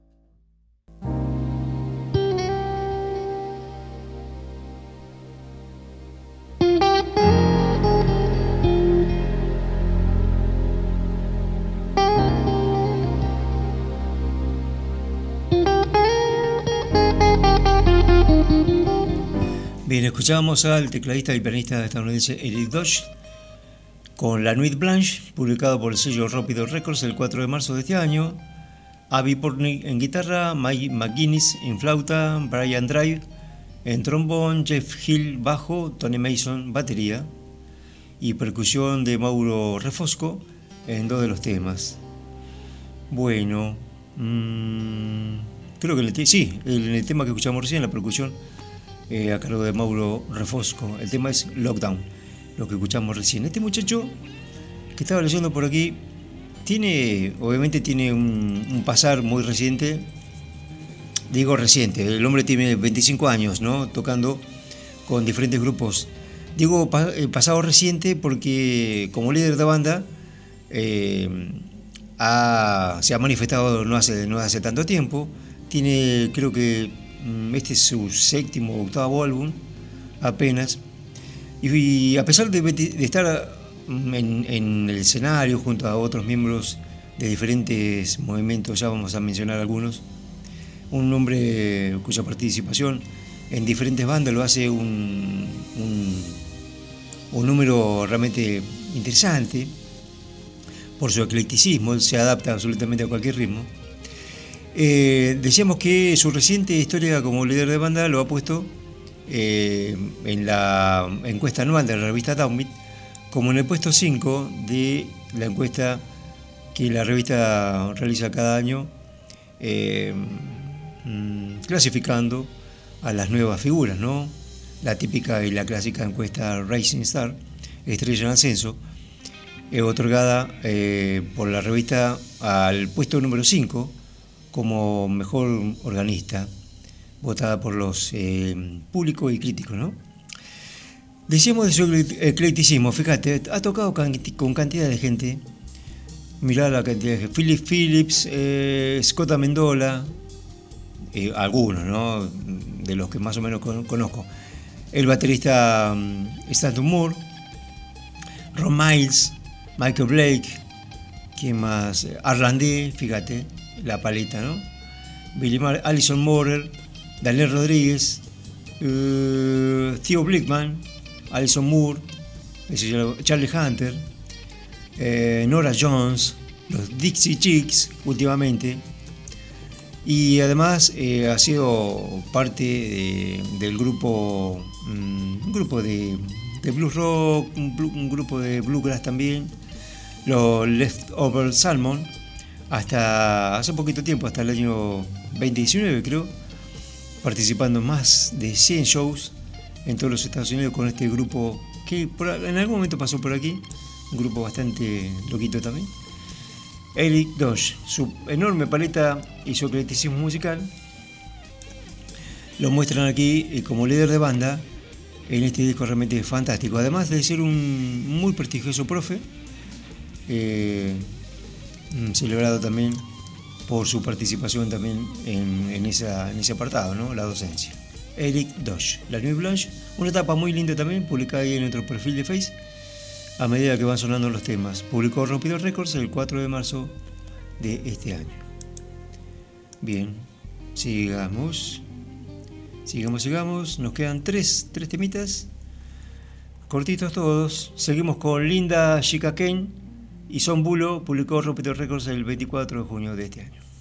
Bien, escuchábamos al tecladista y pianista estadounidense Eric Dodge con La Nuit Blanche, publicado por el sello Rapido Records el 4 de marzo de este año. Avi Portnick en guitarra, Mike McGuinness en flauta, Brian Drive en trombón, Jeff Hill bajo, Tony Mason batería y percusión de Mauro Refosco en 2 de los temas. Bueno, creo que en el tema que escuchamos recién, la percusión a cargo de Mauro Refosco. El tema es Lockdown, lo que escuchamos recién. Este muchacho que estaba leyendo por aquí obviamente tiene un pasar muy reciente. Digo reciente, el hombre tiene 25 años, ¿no? Tocando con diferentes grupos. Digo pasado reciente porque como líder de banda se ha manifestado no hace tanto tiempo. Tiene, creo que este es su 7º o 8º álbum apenas, y a pesar de estar en el escenario junto a otros miembros de diferentes movimientos, ya vamos a mencionar algunos, un hombre cuya participación en diferentes bandas lo hace un número realmente interesante por su eclecticismo. Él se adapta absolutamente a cualquier ritmo. Decíamos que su reciente historia como líder de banda lo ha puesto en la encuesta anual de la revista Downbeat como en el puesto 5 de la encuesta que la revista realiza cada año, clasificando a las nuevas figuras, ¿no? La típica y la clásica encuesta Rising Star, Estrella en Ascenso, otorgada por la revista al puesto número 5 como mejor organista, votada por los públicos y críticos, ¿no? Decíamos de su eclecticismo, fíjate, ha tocado con cantidad de gente. Mirá la cantidad de gente. Philip Phillips, Scott Amendola, algunos, ¿no? De los que más o menos conozco. El baterista Stanton Moore, Ron Miles, Michael Blake, ¿quién más? Arlandé, fíjate, la paleta, ¿no? Alison Morer, Daniel Rodríguez, Theo Blickman, Alison Moore, Charlie Hunter, Nora Jones, los Dixie Chicks últimamente, y además ha sido parte del grupo, un grupo de blues rock, un grupo de bluegrass también, los Leftover Salmon, hasta hace poquito tiempo, hasta el año 2019 creo, participando en más de 100 shows en todos los Estados Unidos con este grupo que en algún momento pasó por aquí, un grupo bastante loquito también. Eric Dosh, su enorme paleta y su eclecticismo musical lo muestran aquí como líder de banda en este disco realmente fantástico, además de ser un muy prestigioso profe, celebrado también por su participación también en ese apartado, ¿no? La docencia. Eric Dosh, La Nuit Blanche, una etapa muy linda también, publicada ahí en nuestro perfil de Face, a medida que van sonando los temas. Publicó Rompido Records el 4 de marzo de este año. Bien, sigamos. Nos quedan tres temitas, cortitos todos. Seguimos con Linda Chica Kane y Son Bulo, publicó Rompido Records el 24 de junio de este año.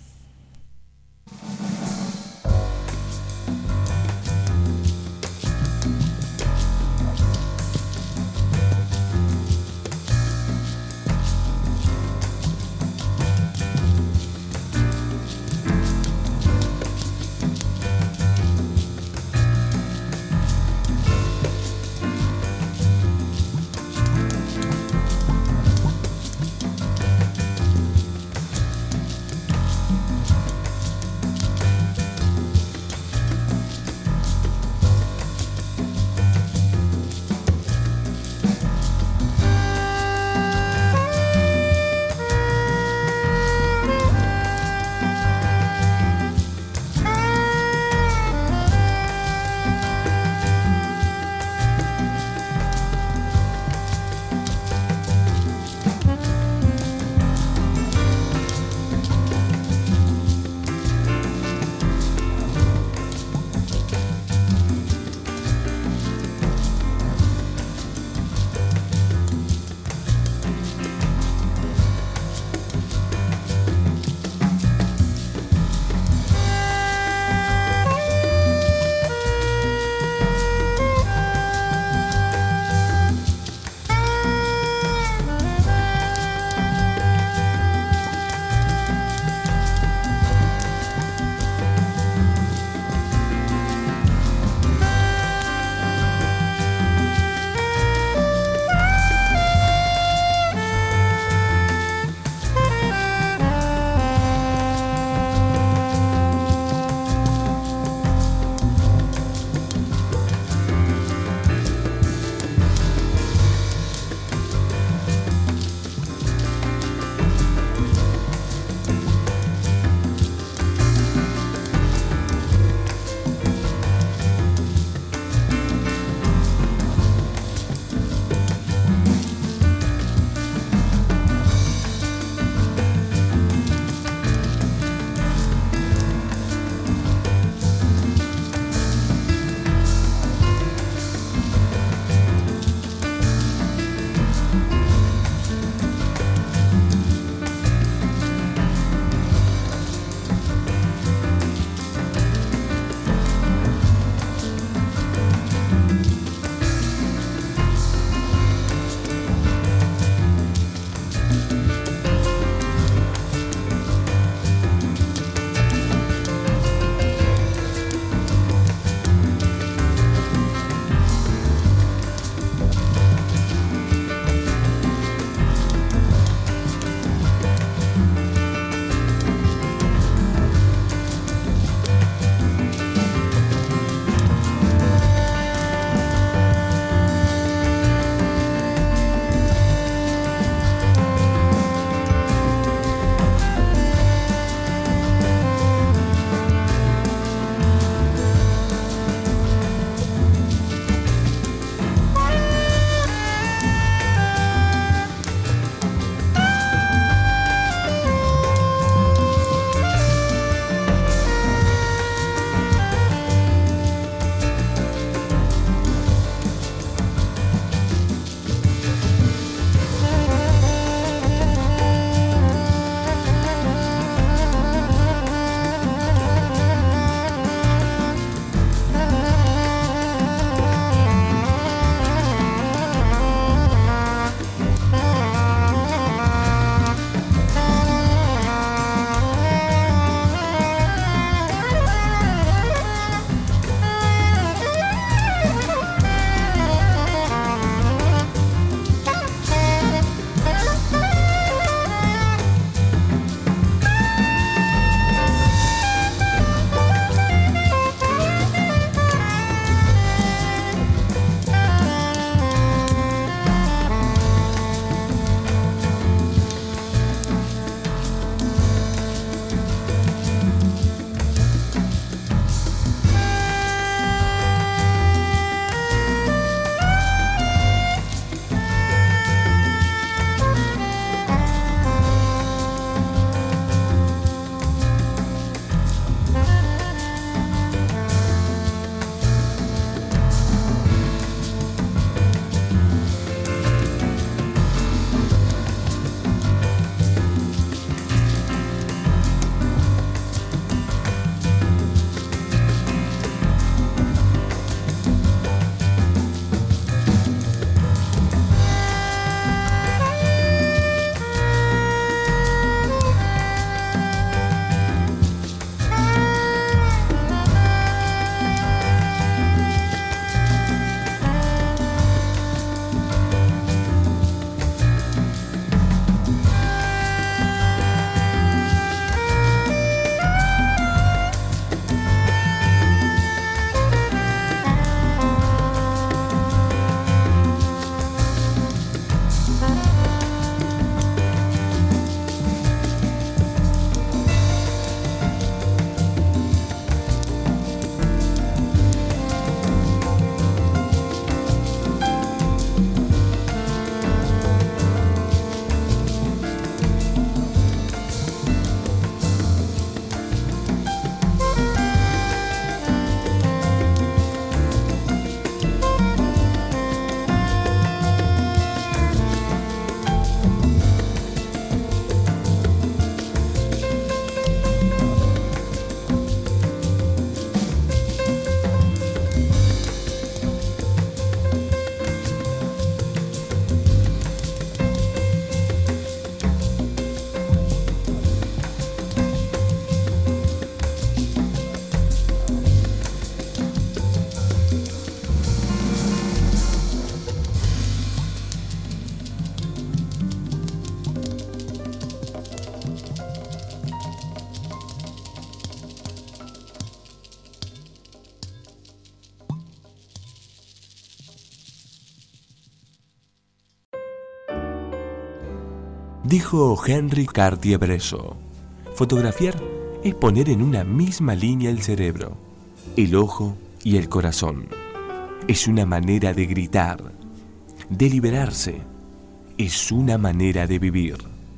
Dijo Henry Cartier-Bresson: fotografiar es poner en una misma línea el cerebro, el ojo y el corazón. Es una manera de gritar, de liberarse. Es una manera de vivir.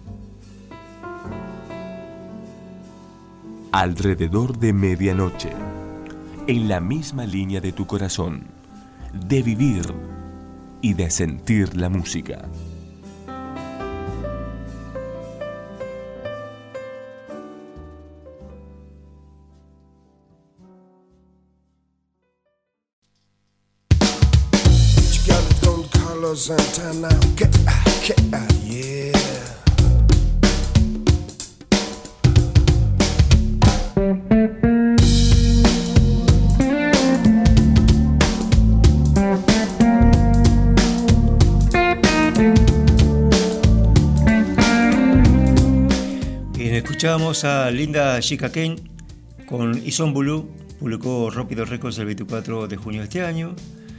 Alrededor de medianoche, en la misma línea de tu corazón, de vivir y de sentir la música. Santana, yeah. Bien, escuchamos a Linda Chica Kane con Ison Bulu, publicó Rápido Records el 24 de junio de este año.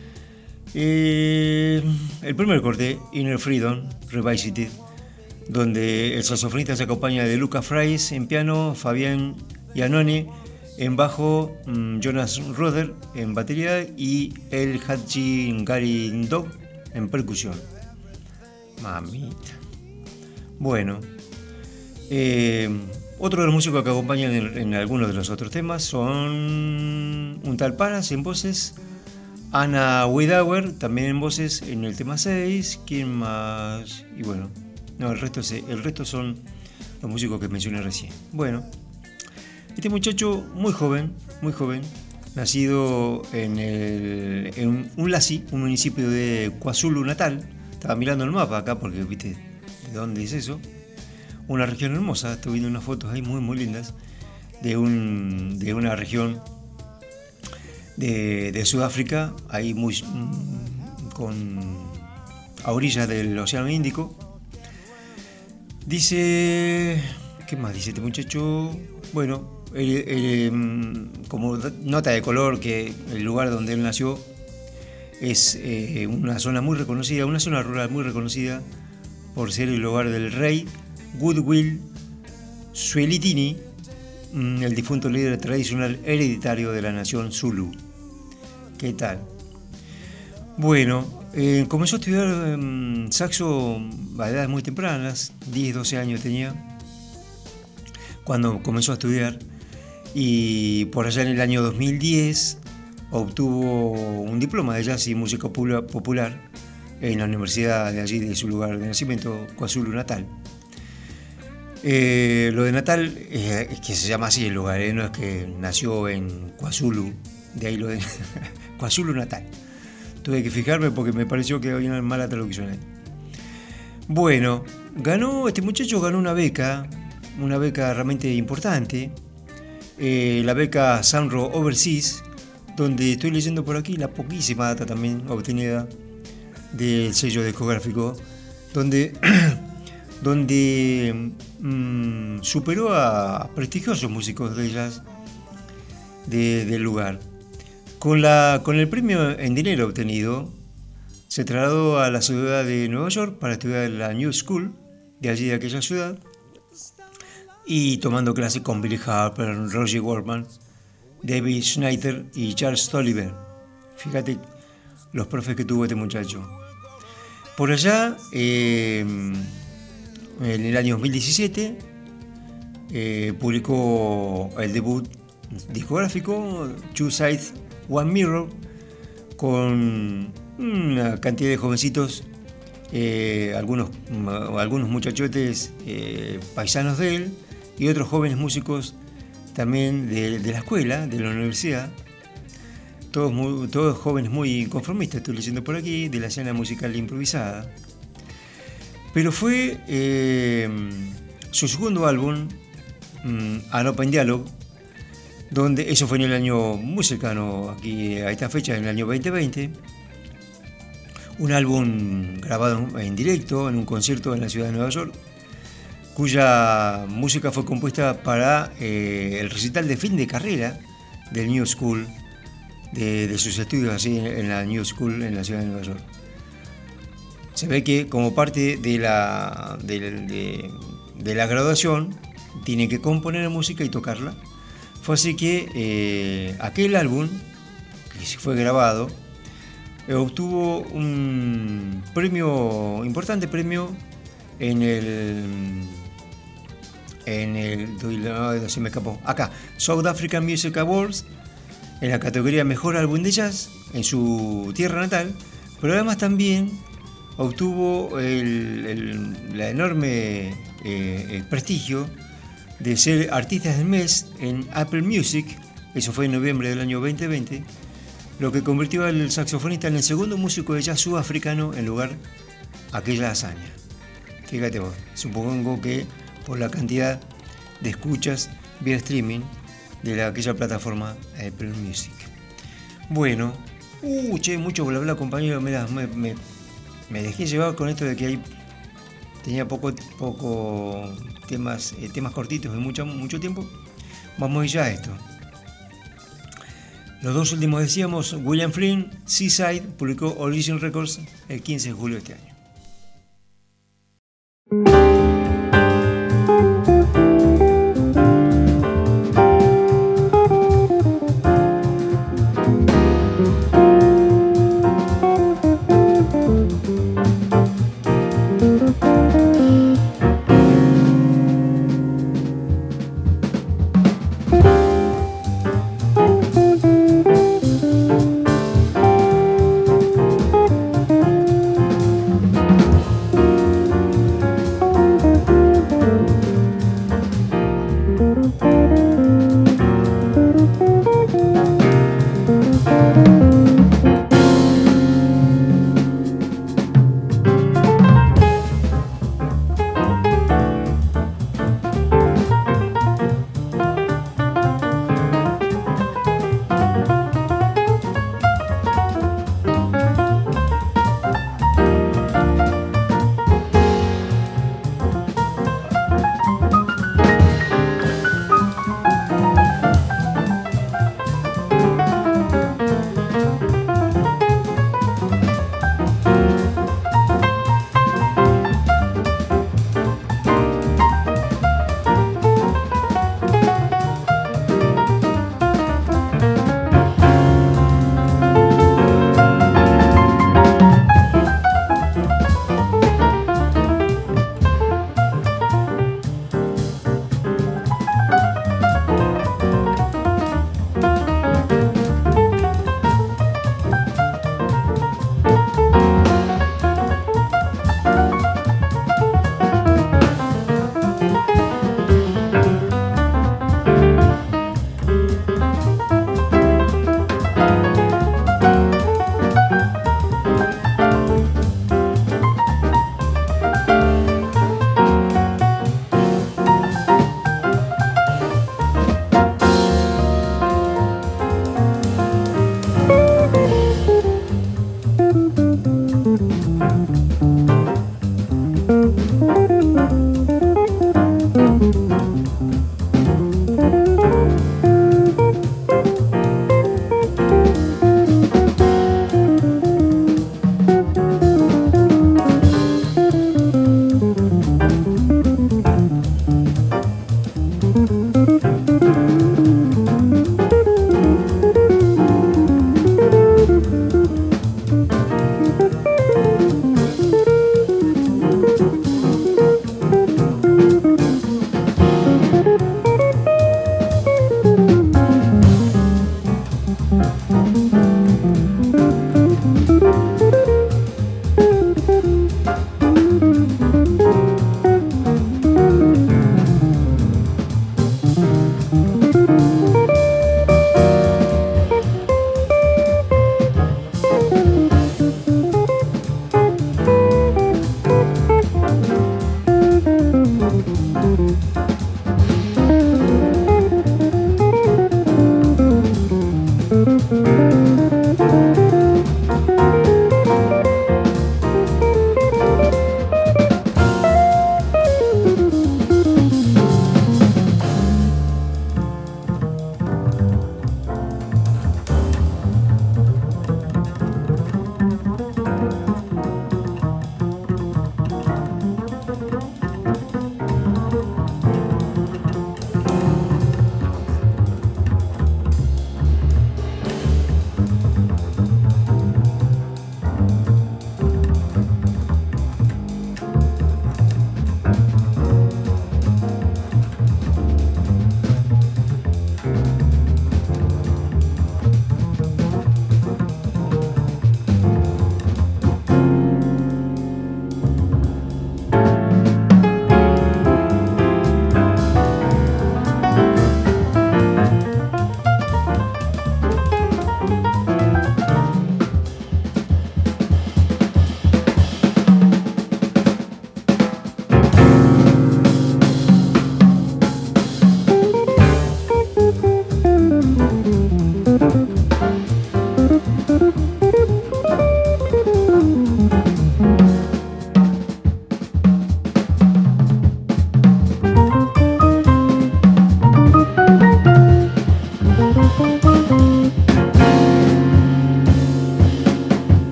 El primer corte, Inner Freedom Revisited, donde el saxofonista se acompaña de Luca Fries en piano, Fabián Iannone en bajo, Jonas Roder en batería y el Haji Garindog en percusión. Mamita. Bueno, otro de los músicos que acompañan en algunos de los otros temas son un tal Paras en voces, Anna Widauer también en voces en el tema 6, ¿quién más? Y bueno, no, el resto son los músicos que mencioné recién. Bueno, este muchacho muy joven, nacido en Unlasi, un municipio de KwaZulu Natal. Estaba mirando el mapa acá porque, viste, ¿de dónde es eso? Una región hermosa, estoy viendo unas fotos ahí muy, muy lindas de una región de Sudáfrica, ahí a orillas del Océano Índico. Dice, ¿qué más dice este muchacho? Bueno, como nota de color, que el lugar donde él nació es una zona muy reconocida, una zona rural muy reconocida por ser el hogar del rey Goodwill Zwelithini, el difunto líder tradicional hereditario de la nación Zulu. ¿Qué tal? Bueno, comenzó a estudiar saxo a edades muy tempranas, 10, 12 años tenía, cuando comenzó a estudiar, y por allá en el año 2010 obtuvo un diploma de jazz y música popular en la universidad de allí, de su lugar de nacimiento, KwaZulu Natal. Lo de Natal es que se llama así el lugar, no es que nació en KwaZulu, de ahí lo de KwaZulu Natal. Tuve que fijarme porque me pareció que había una mala traducción ahí. Bueno, este muchacho ganó una beca realmente importante, la beca Sanro Overseas, donde estoy leyendo por aquí la poquísima data también obtenida del sello discográfico, donde superó a prestigiosos músicos de jazz del lugar. Con el premio en dinero obtenido, se trasladó a la ciudad de Nueva York para estudiar en la New School de allí, de aquella ciudad, y tomando clases con Billy Harper, Roger Workman, David Schneider y Charles Tolliver. Fíjate los profes que tuvo este muchacho. Por allá, en el año 2017, publicó el debut discográfico Two Sides, One Mirror, con una cantidad de jovencitos, algunos muchachotes paisanos de él y otros jóvenes músicos también de la escuela, de la universidad, todos jóvenes muy conformistas, estoy leyendo por aquí, de la escena musical improvisada. Pero fue su segundo álbum, An Open Dialogue, donde eso fue en el año muy cercano aquí a esta fecha, en el año 2020, un álbum grabado en directo en un concierto en la ciudad de Nueva York, cuya música fue compuesta para el recital de fin de carrera del New School, de sus estudios así en la New School en la ciudad de Nueva York. se ve que como parte de la graduación tiene que componer música y tocarla. Fue así que aquel álbum, que fue grabado, obtuvo un premio, importante premio en no se me escapó, acá, South African Music Awards, en la categoría Mejor Álbum de Jazz en su tierra natal, pero además también obtuvo la enorme prestigio de ser artista del mes en Apple Music. Eso fue en noviembre del año 2020, lo que convirtió al saxofonista en el segundo músico de jazz sudafricano en lograr aquella hazaña. Fíjate vos, supongo que por la cantidad de escuchas vía streaming de aquella plataforma Apple Music. Bueno, mucho bla bla, compañero, me dejé llevar con esto de que tenía poco temas cortitos de mucho tiempo. Vamos a ir ya a esto. Los dos últimos decíamos, William Flynn, Seaside, publicó Origin Records el 15 de julio de este año.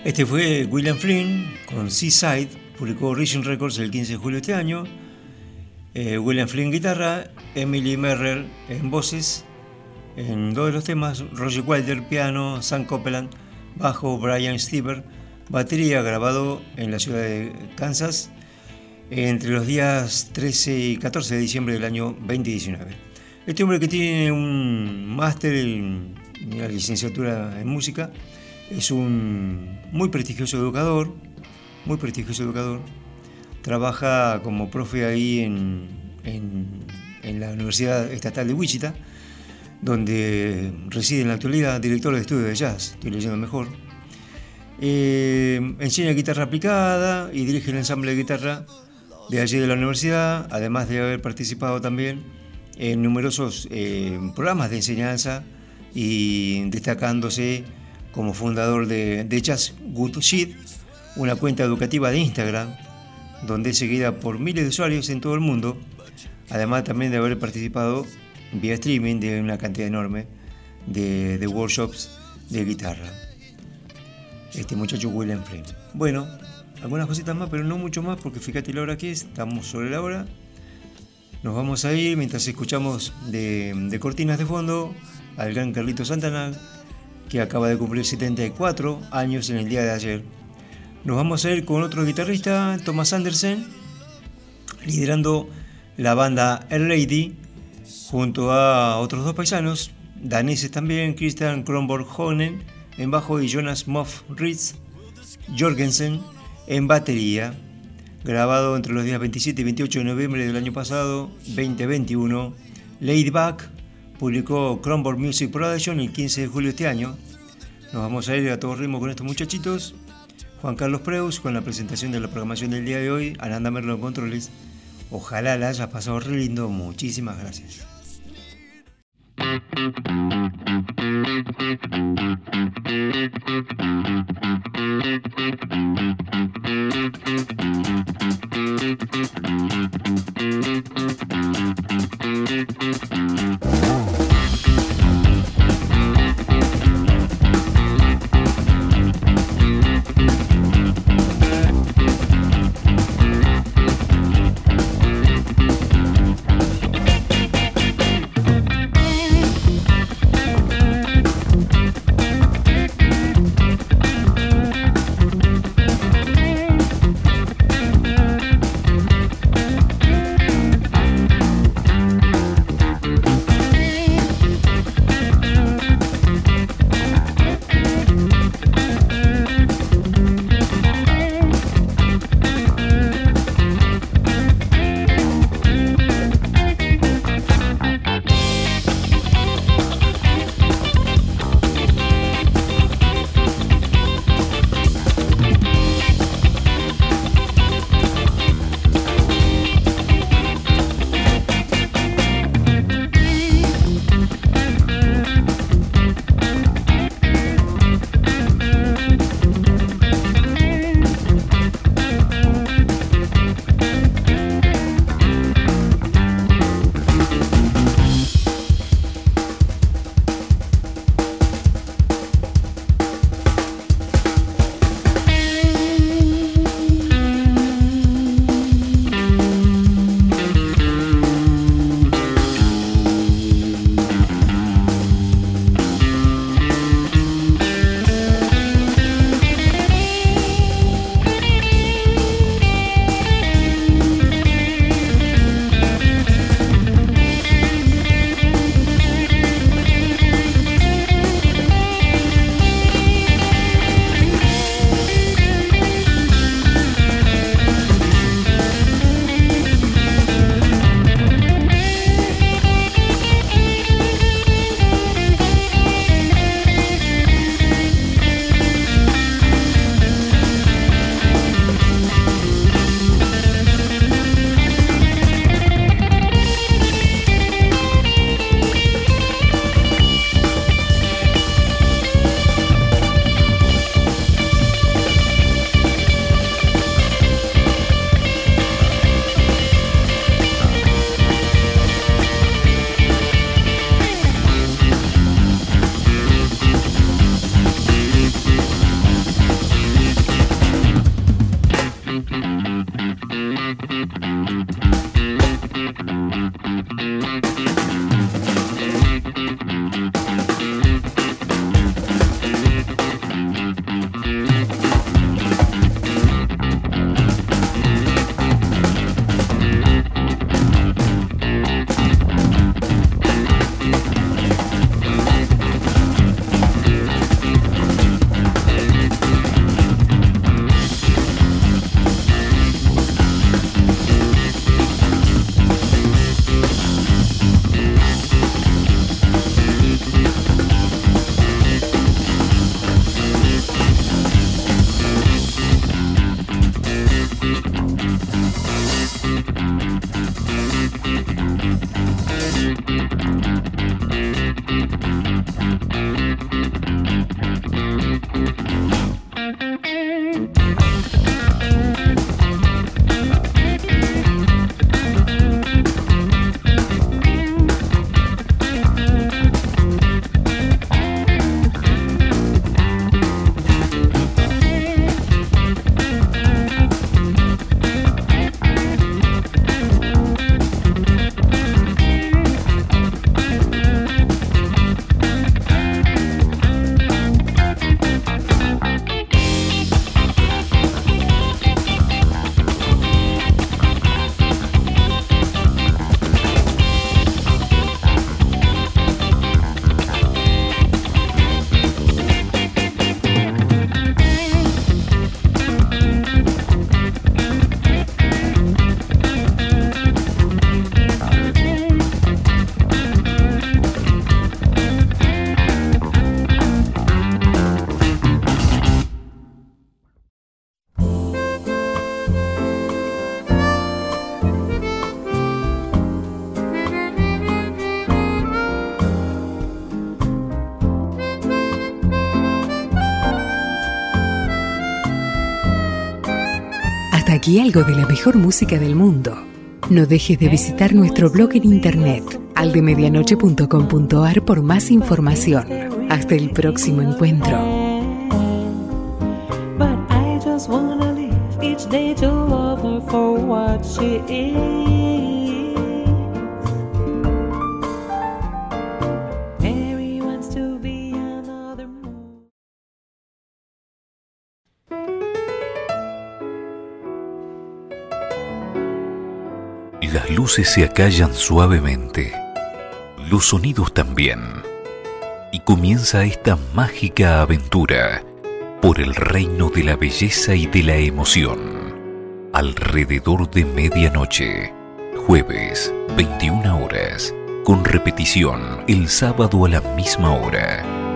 Este fue William Flynn con Seaside, publicó Origin Records el 15 de julio de este año. William Flynn guitarra, Emily Merrill en voces, en 2 de los temas, Roger Wilder piano, Sam Copeland bajo, Brian Stever batería, grabado en la ciudad de Kansas entre los días 13 y 14 de diciembre del año 2019. Este hombre que tiene un máster en una licenciatura en música, es un muy prestigioso educador, trabaja como profe ahí en la Universidad Estatal de Wichita, donde reside en la actualidad, director de estudios de jazz, estoy leyendo mejor. Enseña guitarra aplicada y dirige el ensamble de guitarra de allí de la universidad, además de haber participado también en numerosos programas de enseñanza y destacándose como fundador de Jazz Good Shit, una cuenta educativa de Instagram, donde es seguida por miles de usuarios en todo el mundo, además también de haber participado vía streaming de una cantidad enorme de workshops de guitarra. Este muchacho William Flynn. Bueno, algunas cositas más, pero no mucho más, porque fíjate la hora que es, estamos sobre la hora. Nos vamos a ir mientras escuchamos de cortinas de fondo al gran Carlito Santana, que acaba de cumplir 74 años en el día de ayer. Nos vamos a ir con otro guitarrista, Thomas Anderson, liderando la banda Air Lady, junto a otros 2 paisanos, daneses también, Christian Kronborg-Honen en bajo y Jonas Moff Ritz Jorgensen en batería, grabado entre los días 27 y 28 de noviembre del año pasado, 2021. Laidback publicó Kronborg Music Production el 15 de julio de este año. Nos vamos a ir a todo ritmo con estos muchachitos. Juan Carlos Preus con la presentación de la programación del día de hoy, Ananda Merlo en controles. Ojalá la hayas pasado re lindo. Muchísimas gracias. aquí algo de la mejor música del mundo. No dejes de visitar nuestro blog en internet, aldemedianoche.com.ar, por más información. Hasta el próximo encuentro. But I just wanna live each day to love her for what she is. Mary wants to be another moon. Las luces se acallan suavemente, los sonidos también, y comienza esta mágica aventura por el reino de la belleza y de la emoción. Alrededor de medianoche, jueves, 21 horas, con repetición el sábado a la misma hora.